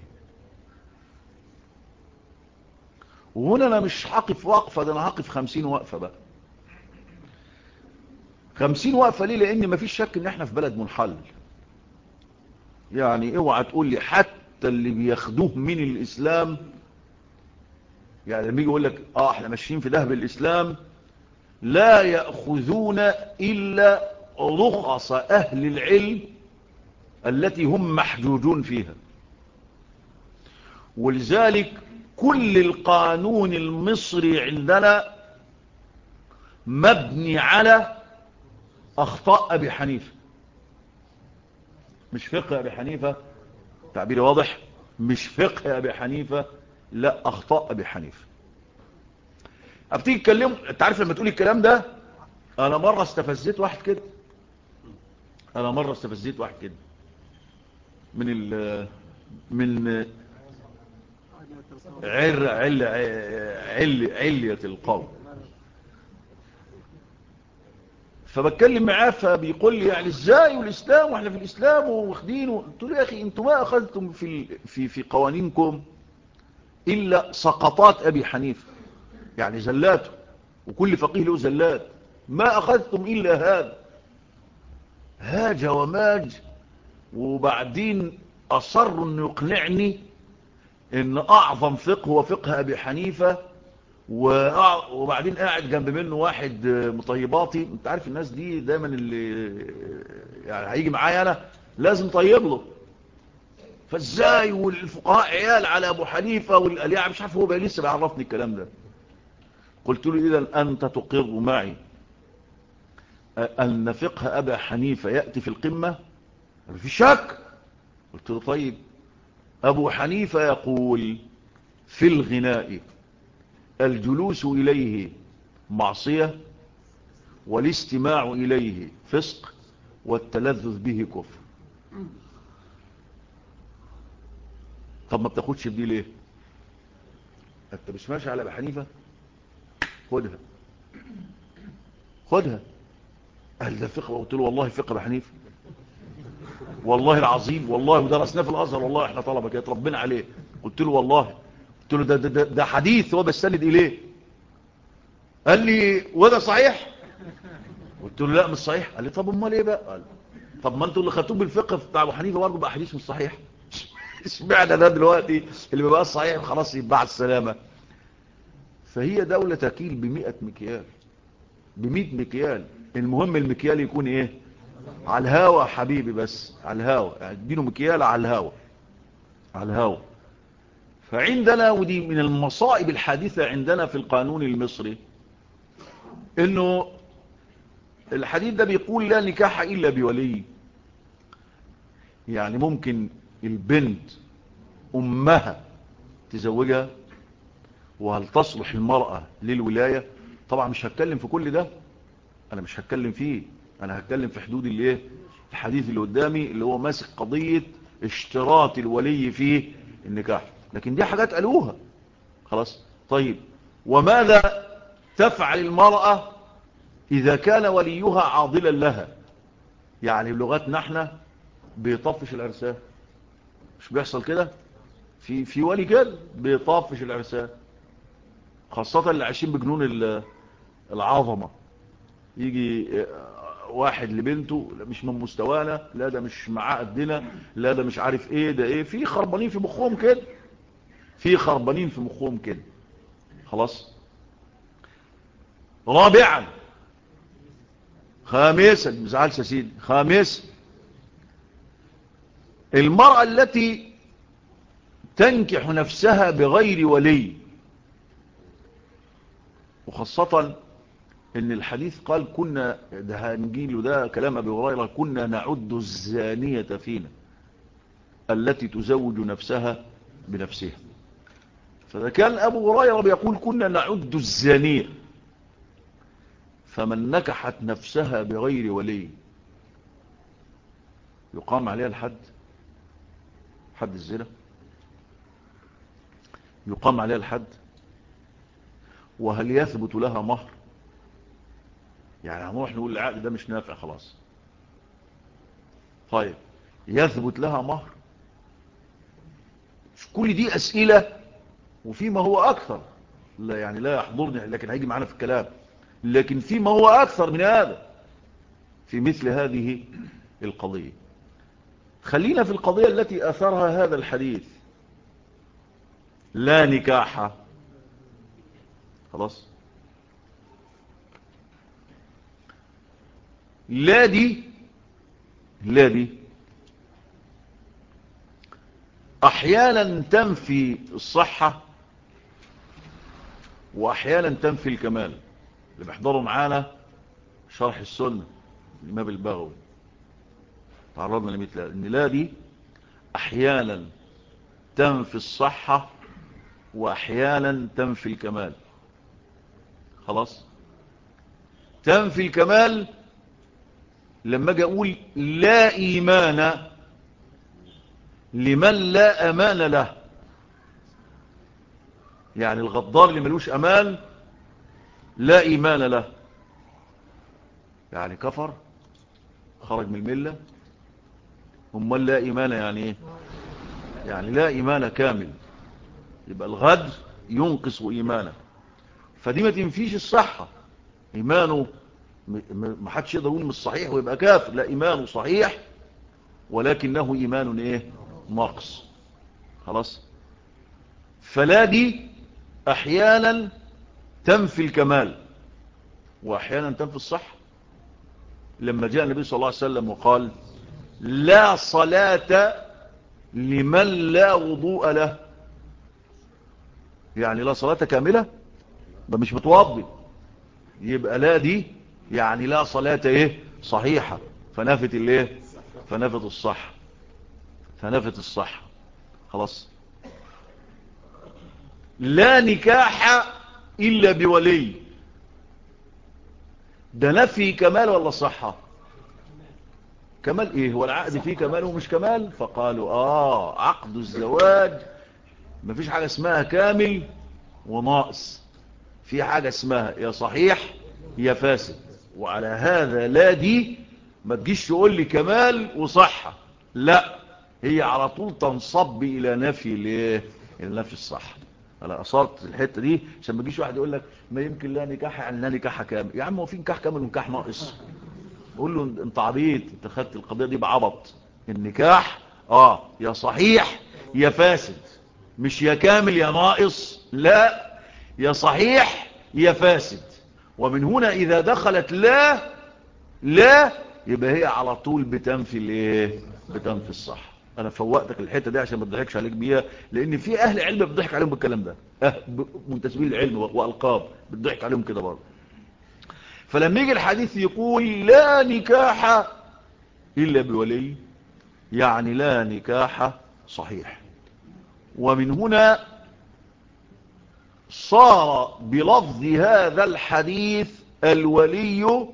وهنا أنا مش هقف وقفة، ده أنا هقف 50 وقفة بقى. 50 وقفة ليه؟ لأن مفيش شك إن احنا في بلد منحل. يعني اوعى تقول لي حتى اللي بياخدوه من الإسلام، يعني لما يجي يقول لك احنا ماشيين في دهب الإسلام، لا يأخذون إلا رخص أهل العلم التي هم محجوجون فيها. ولذلك كل القانون المصري عندنا مبني على أخطاء أبي حنيفة، مش فقه أبي حنيفة، تعبيري واضح، مش فقه أبي حنيفة، لا أخطاء أبي حنيفة. أبتيجي تكلم، انت عارف لما تقولي الكلام ده، أنا مرة استفزيت واحد كده، من علية القوم. فبتكلم معاه فبيقول لي يعني ازاي والاسلام واحنا في الاسلام واخدينه. قلت له يا اخي انتم ما اخذتم في قوانينكم الا سقطات ابي حنيفه، يعني زلاته، وكل فقيه له زلات، ما اخذتم الا هذا. هاج وماج، وبعدين اصر انه يقنعني ان اعظم فقه هو فقه ابي حنيفة، وبعدين قاعد جنب منه واحد مطيباتي. انت عارف الناس دي دايما اللي يعني هيجي معايا انا لازم طيب له. فازاي والفقهاء عيال على ابو حنيفة والقليعة، مش عارف هو بقى لسه بيعرفني الكلام ده. قلت له اذا انت تقر معي ان فقه ابي حنيفة يأتي في القمة؟ في شك. قلت له طيب، ابو حنيفة يقول في الغناء الجلوس اليه معصية، والاستماع اليه فسق، والتلذذ به كفر. طب ما بتاخدش بدي ليه؟ انت مش ماشي على ابي حنيفة؟ خدها خدها. قال ده فقه. قلت له والله فقه ابي حنيفة، والله العظيم، والله ودرسناه في الازهر، والله احنا طلبه كده ربنا عليه. قلت له والله. قلت له ده حديث هو بستند اليه. قال لي وده صحيح؟ قلت له لا مش صحيح. قال لي طب امال ايه بقى؟ قال طب ما انتوا اللي خدتوه بالفقه بتاع ابو حنيفه برضه بقى حديث مش صحيح. اشمعنى ده دلوقتي اللي بقى صحيح خلاص يبقى على السلامه؟ فهي دولة تكيل ب100 مكيال، ب100 مكيال. المهم المكيال يكون ايه؟ على الهوا حبيبي، بس على الهوا، اديله مكيال على الهوا، على الهوا. فعندنا، ودي من المصائب الحادثة عندنا في القانون المصري، انه الحديث ده بيقول لا نكاح الا بولي. يعني ممكن البنت امها تزوجها، وهل تصلح المرأة للولاية؟ طبعا مش هتكلم في كل ده، انا مش هتكلم فيه. انا هتكلم في حدود الايه، الحديث اللي قدامي اللي هو ماسك قضية اشتراط الولي في النكاح. لكن دي حاجات قالوها خلاص. طيب، وماذا تفعل المرأة اذا كان وليها عاضلا لها؟ يعني بلغتنا احنا بيطفش العرسان. مش بيحصل كده؟ في ولي كده بيطفش العرسان، خاصة اللي عايشين بجنون العظمة. يجي واحد لبنته مش من مستوانا، لا ده مش معاه قدنا، لا ده مش عارف ايه ده ايه. في خربانين في مخهم كده، في خربانين في مخهم كده خلاص. رابعا، خامسا، مزعلش يا سيدي، خامسا، المرأة التي تنكح نفسها بغير ولي، وخاصة ان الحديث قال كنا، ده هنجيله ده كلام ابي هريره، كنا نعد الزانية فينا التي تزوج نفسها بنفسها. فإذا كان ابو هريره بيقول كنا نعد الزانية، فمن نكحت نفسها بغير ولي يقام عليها الحد، حد الزنا، يقام عليها الحد. وهل يثبت لها مهر؟ يعني هنروح نقول العقد ده مش نافع خلاص. طيب، يثبت لها مهر؟ كل دي أسئلة، وفيما هو أكثر، لا يعني لا يحضرني لكن هيجي معنا في الكلام، لكن فيما هو أكثر من هذا في مثل هذه القضية. خلينا في القضية التي أثرها هذا الحديث، لا نكاح. خلاص، لا دي، لا دي أحيانا تنفي الصحة، وأحيانا تنفي الكمال. اللي بيحضروا معانا شرح السنة الإمام البغوي تعرضنا لمثل ان لا دي احيانا تنفي الصحة واحيانا تنفي الكمال. خلاص، تنفي الكمال لما اجي اقول لا ايمان لمن لا امان له. يعني الغدار اللي ملوش امان لا ايمان له، يعني كفر، خرج من الملة. امال لا ايمان يعني ايه؟ يعني لا ايمان كامل، يبقى الغدر ينقص ايمانه. فدي ما تنفيش الصحة، ايمانه ما حدش يقدر يقول مش صحيح ويبقى كافر، لا ايمانه صحيح ولكنه ايمان ايه؟ ناقص. خلاص. فلا دي أحيانا تنفي الكمال وأحيانا تنفي الصحة. لما جاء النبي صلى الله عليه وسلم وقال لا صلاة لمن لا وضوء له، يعني لا صلاة كاملة، ده مش متوضي، يبقى لا دي يعني لا صلاة ايه صحيحة، فنفت الايه، فنفت الصح، فنفت الصح. خلاص. لا نكاح إلا بولي، ده نفي كمال ولا صحة؟ كمال ايه؟ هو العقد فيه كمال ومش كمال؟ فقالوا عقد الزواج مفيش حاجة اسمها كامل وناقص، في حاجة اسمها يا صحيح يا فاسد. وعلى هذا لا دي ما تجيش تقول لي كمال وصحة، لا، هي على طول تنصب الى نفي الايه، الى نفي الصح. انا اصرت الحته دي عشان ما يجيش واحد يقول لك ما يمكن لا نكاح يعني لا نكاح كامل. يا عم هو في نكاح كامل ونكاح ناقص؟ قول له انت عبيط، انت خدت القضيه دي بعبط. النكاح يا صحيح يا فاسد، مش يا كامل يا ناقص، لا، يا صحيح يا فاسد. ومن هنا اذا دخلت لا يبقى هي على طول بتنفي الايه، بتنفي الصح. انا فوقتك الحته دي عشان ما تضحكش عليك بيها، لان في اهل علم بتضحك عليهم بالكلام ده، منتسبين العلم والقاب بتضحك عليهم كده برضه. فلما يجي الحديث يقول لا نكاح الا بولي، يعني لا نكاح صحيح. ومن هنا صار بلفظ هذا الحديث الولي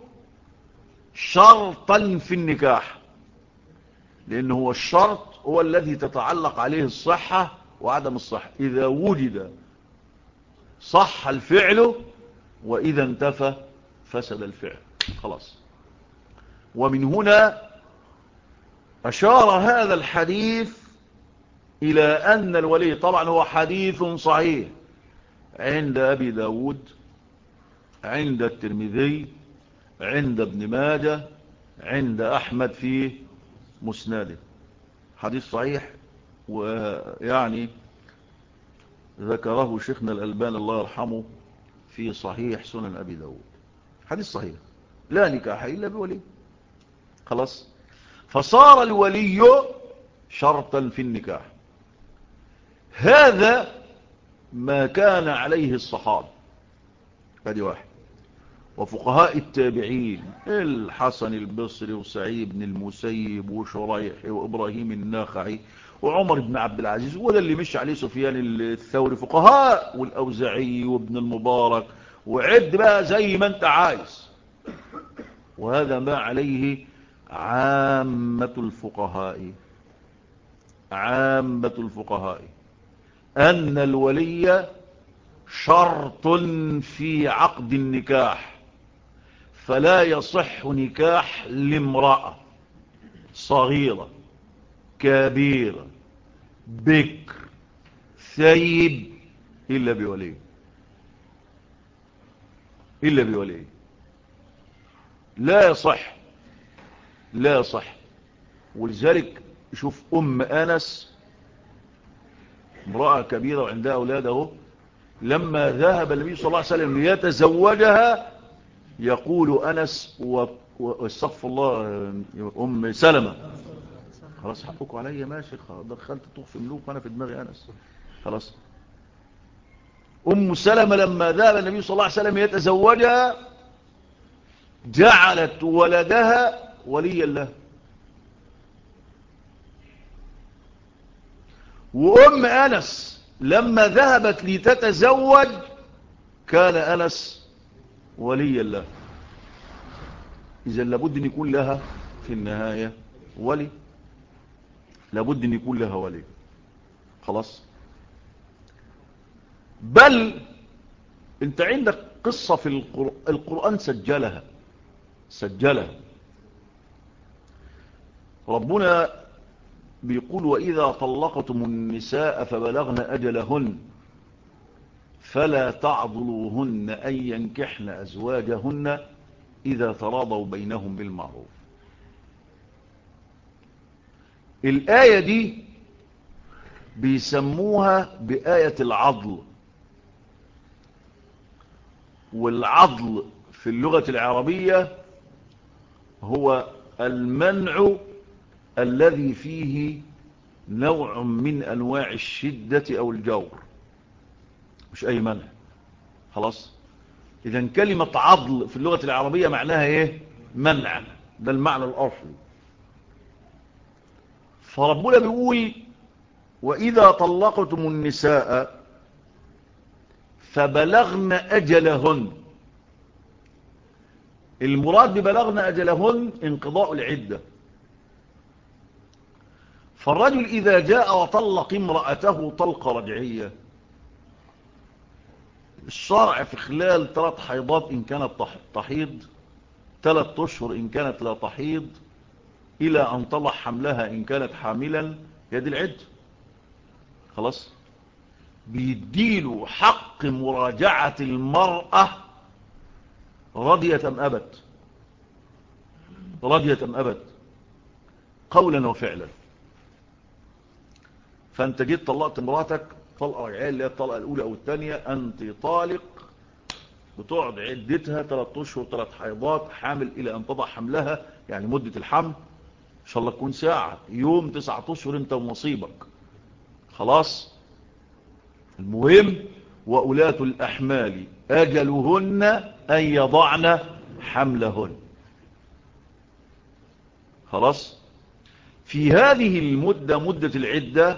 شرطا في النكاح، لأنه هو الشرط هو الذي تتعلق عليه الصحة وعدم الصحة. إذا وجد صح الفعل، وإذا انتفى فسد الفعل. خلاص. ومن هنا أشار هذا الحديث إلى أن الولي، طبعا هو حديث صحيح عند أبي داود، عند الترمذي، عند ابن ماجه، عند أحمد في مسنده، حديث صحيح. ويعني ذكره شيخنا الألباني الله يرحمه في صحيح سنن أبي داود، حديث صحيح لا نكاح إلا بولي. خلاص. فصار الولي شرطا في النكاح. هذا ما كان عليه الصحابة، هذه واحد. وفقهاء التابعين الحسن البصري وسعيد بن المسيب وشريح وإبراهيم الناخعي وعمر بن عبد العزيز، وده اللي مشي عليه سفيان الثوري، فقهاء، والأوزعي وابن المبارك، وعد بقى زي ما انت عايز. وهذا ما عليه عامة الفقهاء، عامة الفقهاء، أن الولي شرط في عقد النكاح، فلا يصح نكاح لامرأة صغيرة كبيرة بكر ثيب إلا بولي، إلا بولي، لا يصح، لا يصح. ولذلك شوف أم أنس، امرأة كبيرة وعندها أولاده، لما ذهب النبي صلى الله عليه وسلم ليتزوجها يقول أنس واستغفر الله أم سلمة، خلاص حقكم عليا ماشي، دخلت طوق في ملوك وانا في دماغي أنس. خلاص. أم سلمة لما ذهب النبي صلى الله عليه وسلم يتزوجها جعلت ولدها وليا له. وأم أنس لما ذهبت لتتزوج كان أنس وليا له. إذا لابد أن يكون لها في النهاية ولي، لابد أن يكون لها ولي. خلاص. بل انت عندك قصة في القرآن سجلها ربنا بيقول وإذا طلقتم النساء فبلغن أجلهن فلا تعضلوهن أن ينكحن أزواجهن إذا تراضوا بينهم بالمعروف. الآية دي بيسموها بآية العضل. والعضل في اللغة العربية هو المنع الذي فيه نوع من أنواع الشدة أو الجور، مش أي منع. خلاص. إذن كلمة عضل في اللغة العربية معناها إيه؟ منع. ده المعنى الأصلي. فربنا بيقول وإذا طلقتم النساء فبلغن أجلهن. المراد ببلغن أجلهن انقضاء العدة. فالرجل إذا جاء وطلق امرأته طلقة رجعية، الشرع في خلال 3 حيضات إن كانت تحيض، 3 أشهر إن كانت لا تحيض، إلى أن تضع حملها إن كانت حاملا، يدي العدة. خلاص. بيديله حق مراجعة المرأة رضية أم أبت، رضية أم أبت، قولا وفعلا. فأنت جيت طلقت مراتك طلقة رجعية اللي هي الطلقة الأولى أو الثانية، أنت طالق، بتقعد عدتها 3 أشهر 3 حيضات، حامل إلى أن تضع حملها، يعني مدة الحمل إن شاء الله تكون ساعة، يوم 9 أشهر أنت ومصيبك. خلاص. المهم وأولاة الأحمال أجلهن أن يضعن حملهن. خلاص. في هذه المدة، مدة العدة،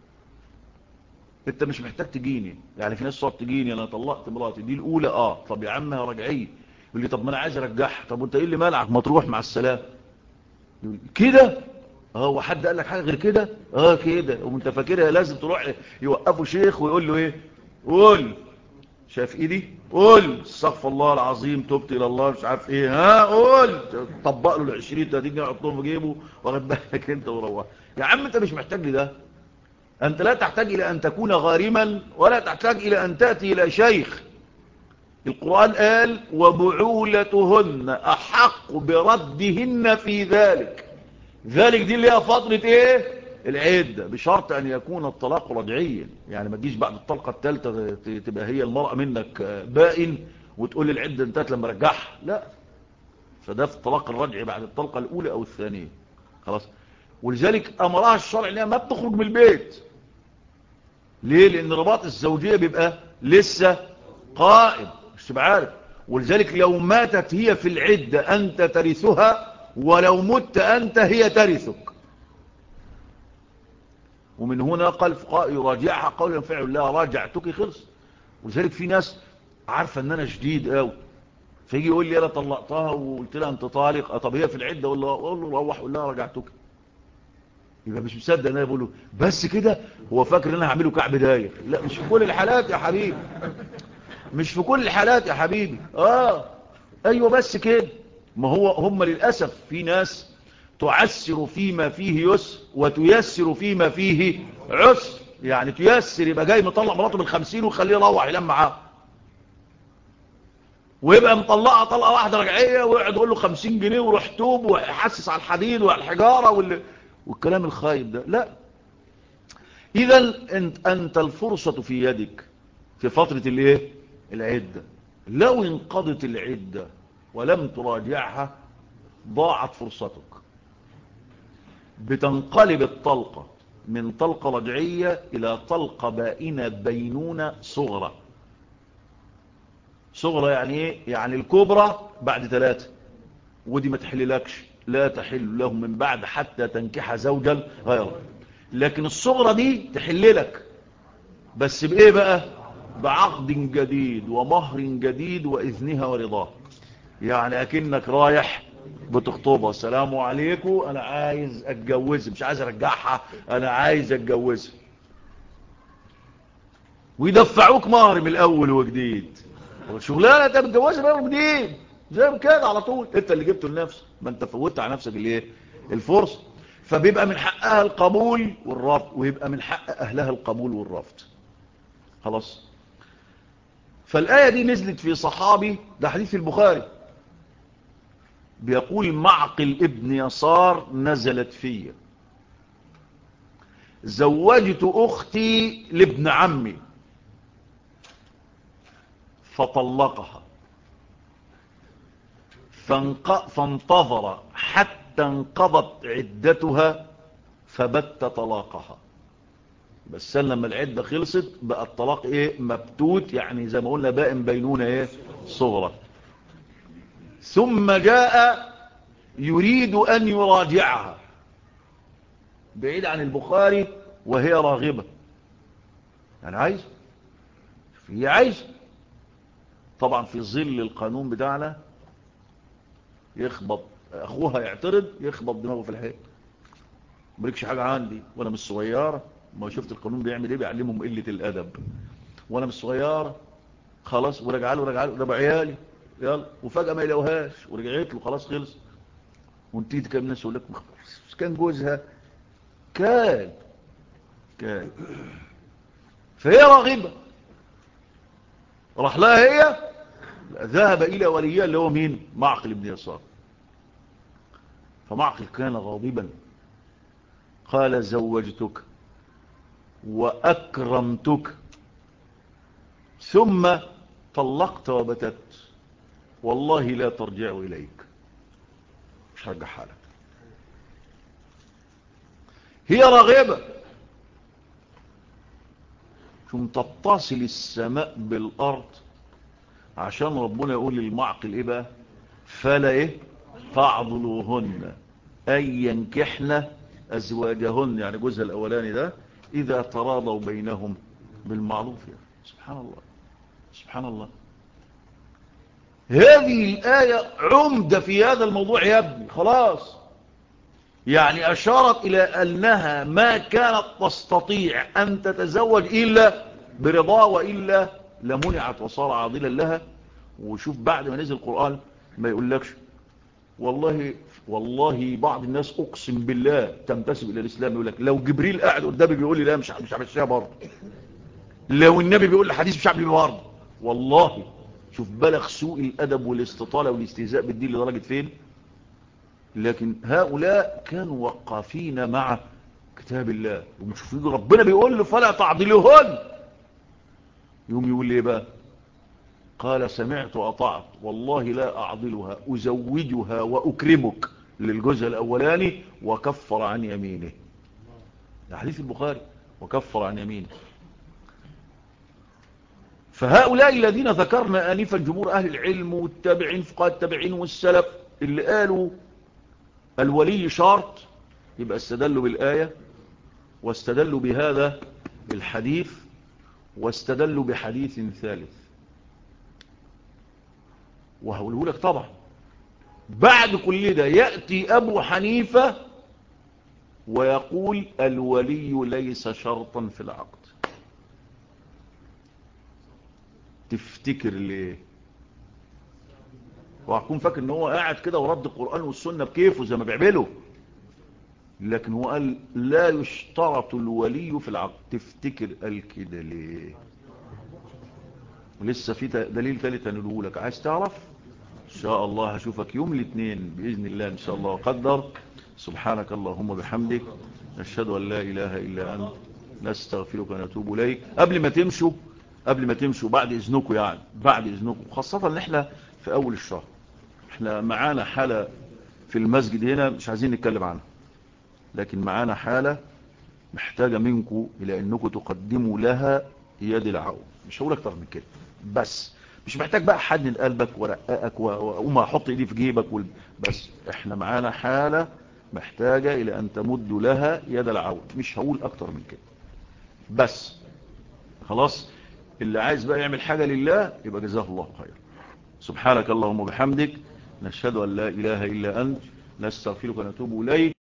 انت مش محتاج تجيني. يعني في ناس صارت تجيني انا طلقت مراتي دي الاولى، طب يا عمها رجعيه، يقول لي طب ما انا عايز ارجعها، طب وانت ايه اللي مالعك ما تروح مع السلام كده. هو حد قال لك حاجه غير كده؟ كده. وانت فاكرها لازم تروح يوقفوا شيخ ويقول له ايه؟ قول شايف ايدي، قول استغفر الله العظيم تبت الى الله مش عارف ايه، قول طبق له ال 20 30 جنيه يحطهم في جيبه واخد بالك انت وروح. يا عم انت مش محتاج لده. أنت لا تحتاج إلى أن تكون غارما، ولا تحتاج إلى أن تأتي إلى شيخ. القرآن قال وبعولتهن أحق بردهن في ذلك. ذلك دي اللي هي فترة إيه؟ العدة، بشرط أن يكون الطلاق رجعيا. يعني ما تجيش بعد الطلقة الثالثة تبقى هي المرأة منك بائن وتقول لي العدة انتهت لما رجعها، لا. فده في الطلاق الرجعي بعد الطلقة الأولى أو الثانية. خلاص. ولذلك أمرها الشرع أنها ما بتخرج من البيت. ليه؟ لأن رباط الزوجية بيبقى لسه قائم، مش تبقى عارف. ولذلك لو ماتت هي في العدة أنت ترثها، ولو مت أنت هي ترثك. ومن هنا قال الفقهاء يراجعها قولا فعل لا راجعتك خلص. ولذلك في ناس عارفة ان انا شديد قوي، فيجي يقول لي انا طلقتها وقلت لها انت طالق، طب هي في العدة، اقول له روح قول لها رجعتك. يبقى مش مصدق ان انا بقول له بس كده، هو فاكر ان انا هعمله كعب داير. لا، مش في كل الحالات يا حبيبي، مش في كل الحالات يا حبيبي. ايوه بس كده. ما هو هم للاسف في ناس تعسر فيما فيه يسر وتيسر فيما فيه عسر. يعني تيسر يبقى جاي مطلع مراته بال50 وخليه يروح ينام معاه، ويبقى مطلعها طلقه واحده رجعيه ويقعد يقول له 50 جنيه وروح توب ويحسس على الحديد وعلى الحجاره والكلام الخايب ده. لا. اذا انت الفرصه في يدك في فتره الايه؟ العده. لو انقضت العده ولم تراجعها ضاعت فرصتك. بتنقلب الطلقه من طلقه رجعيه الى طلقه بائنه بينونه صغرى. صغرى يعني ايه؟ يعني الكبرى بعد 3، ودي ما تحللكش، لا تحل له من بعد حتى تنكح زوجا غيره. لكن الصغرى دي تحللك، بس بايه بقى؟ بعقد جديد ومهر جديد واذنها ورضاها. يعني اكنك رايح بتخطبها، السلام عليكم انا عايز اتجوزها، مش عايز ارجعها، انا عايز اتجوزها، ويدفعوك مهر من الاول وجديد. شغلانه انت بتجوزها بقى وجديد زي كده على طول، انت اللي جبته لنفسك، ما انت فوتت على نفسك الايه؟ الفرصه. فبيبقى من حقها القبول والرفض، ويبقى من حق اهلها القبول والرفض. خلاص. فالايه دي نزلت في صحابي، ده حديث البخاري، بيقول معقل ابن يسار نزلت فيه زوجت أختي لابن عمي فطلقها، فانتظر حتى انقضت عدتها فبت طلاقها. بس لما العدة خلصت بقى الطلاق ايه؟ مبتوت، يعني زي ما قلنا بائن بينونة ايه؟ صغرى. ثم جاء يريد أن يراجعها بعيد عن البخاري وهي راغبة، يعني عايز، هي عايز طبعا في ظل القانون بتاعنا يخبط اخوها، يعترض يخبط دماغه في الحيط، مالكش حاجة عندي وانا مش صغيرة. ما شفت القانون بيعمل ايه؟ بيعلمهم قلة الادب. وانا مش صغيرة خلاص، ورجع له ده بعيالي يلا، وفجأة ما يلاقوهاش ورجعت له خلاص خلص. وانتي كام ناس يقول لك كان جوزها كان فهي راغبة، راح لها هي، ذهب إلى وليها اللي هو مين؟ معقل بن يسار. فمعقل كان غاضبا، قال زوجتك وأكرمتك ثم طلقت وبتت، والله لا ترجع إليك، مش هرجع حالك. هي راغبة، ثم تتصل السماء بالأرض عشان ربنا يقول للمعقل ايه بقى؟ فلا ايه؟ تعضلوهن أن ينكحن أزواجهن، يعني جوزها الأولاني ده، إذا تراضوا بينهم بالمعروف. يعني سبحان الله، سبحان الله. هذه الآية عمدة في هذا الموضوع يا ابني، خلاص. يعني أشارت إلى أنها ما كانت تستطيع أن تتزوج إلا برضاه، وإلا لمنعت وصار عاضلا لها. وشوف بعد ما نزل القرآن ما يقولكش والله بعض الناس اقسم بالله تنتسب الى الاسلام يقول لك لو جبريل قاعد قدامي بيقول لي لا مش همشيها برضه، لو النبي بيقول لي حديث مش هعمل برضه. والله شوف بلغ سوء الادب والاستطاله والاستهزاء بالدين لدرجه فين. لكن هؤلاء كانوا وقافين مع كتاب الله، ومشوف ربنا بيقول له فلا تعضلوهن، يوم يقول لي ايه بقى؟ قال سمعت وأطعت والله لا أعضلها أزوجها وأكرمك للجزء الأولاني وكفر عن يمينه. ده حديث البخاري، وكفر عن يمينه. فهؤلاء الذين ذكرنا آنفا جمهور أهل العلم والتابعين فقهاء التابعين والسلف اللي قالوا الولي شرط، يبقى استدلوا بالآية واستدلوا بهذا الحديث واستدلوا بحديث ثالث. وهقوله لك طبعا بعد كل ده يأتي أبو حنيفة ويقول الولي ليس شرطا في العقد. تفتكر ليه؟ وهكون فاكر ان هو قاعد كده ورد القرآن والسنة بكيفه زي ما بيعملوا، لكن هو قال لا يشترط الولي في العقد. تفتكر قال كده ليه؟ ولسه في دليل ثالث هنقوله لك. عايز تعرف؟ ان شاء الله هشوفك يوم الاثنين بإذن الله، ان شاء الله قدر. سبحانك اللهم بحمدك، نشهد ان لا اله الا انت، نستغفرك ونتوب اليك. قبل ما تمشوا بعد اذنكم، يعني بعد اذنكم، خاصة ان احنا في اول الشهر، احنا معانا حالة في المسجد هنا مش عايزين نتكلم عنها، لكن معانا حالة محتاجة منكم الى انكم تقدموا لها يد العون. مش هقول اكتر من كده، بس مش محتاج بقى حد قلبك ورققك وما احط ايدي في جيبك بس احنا معانا حالة محتاجة الى ان تمدوا لها يد العون. مش هقول اكتر من كده بس، خلاص. اللي عايز بقى يعمل حاجة لله يبقى جزاه الله خير. سبحانك اللهم وبحمدك، نشهد ان لا اله الا انت، نستغفرك ونتوب اليك.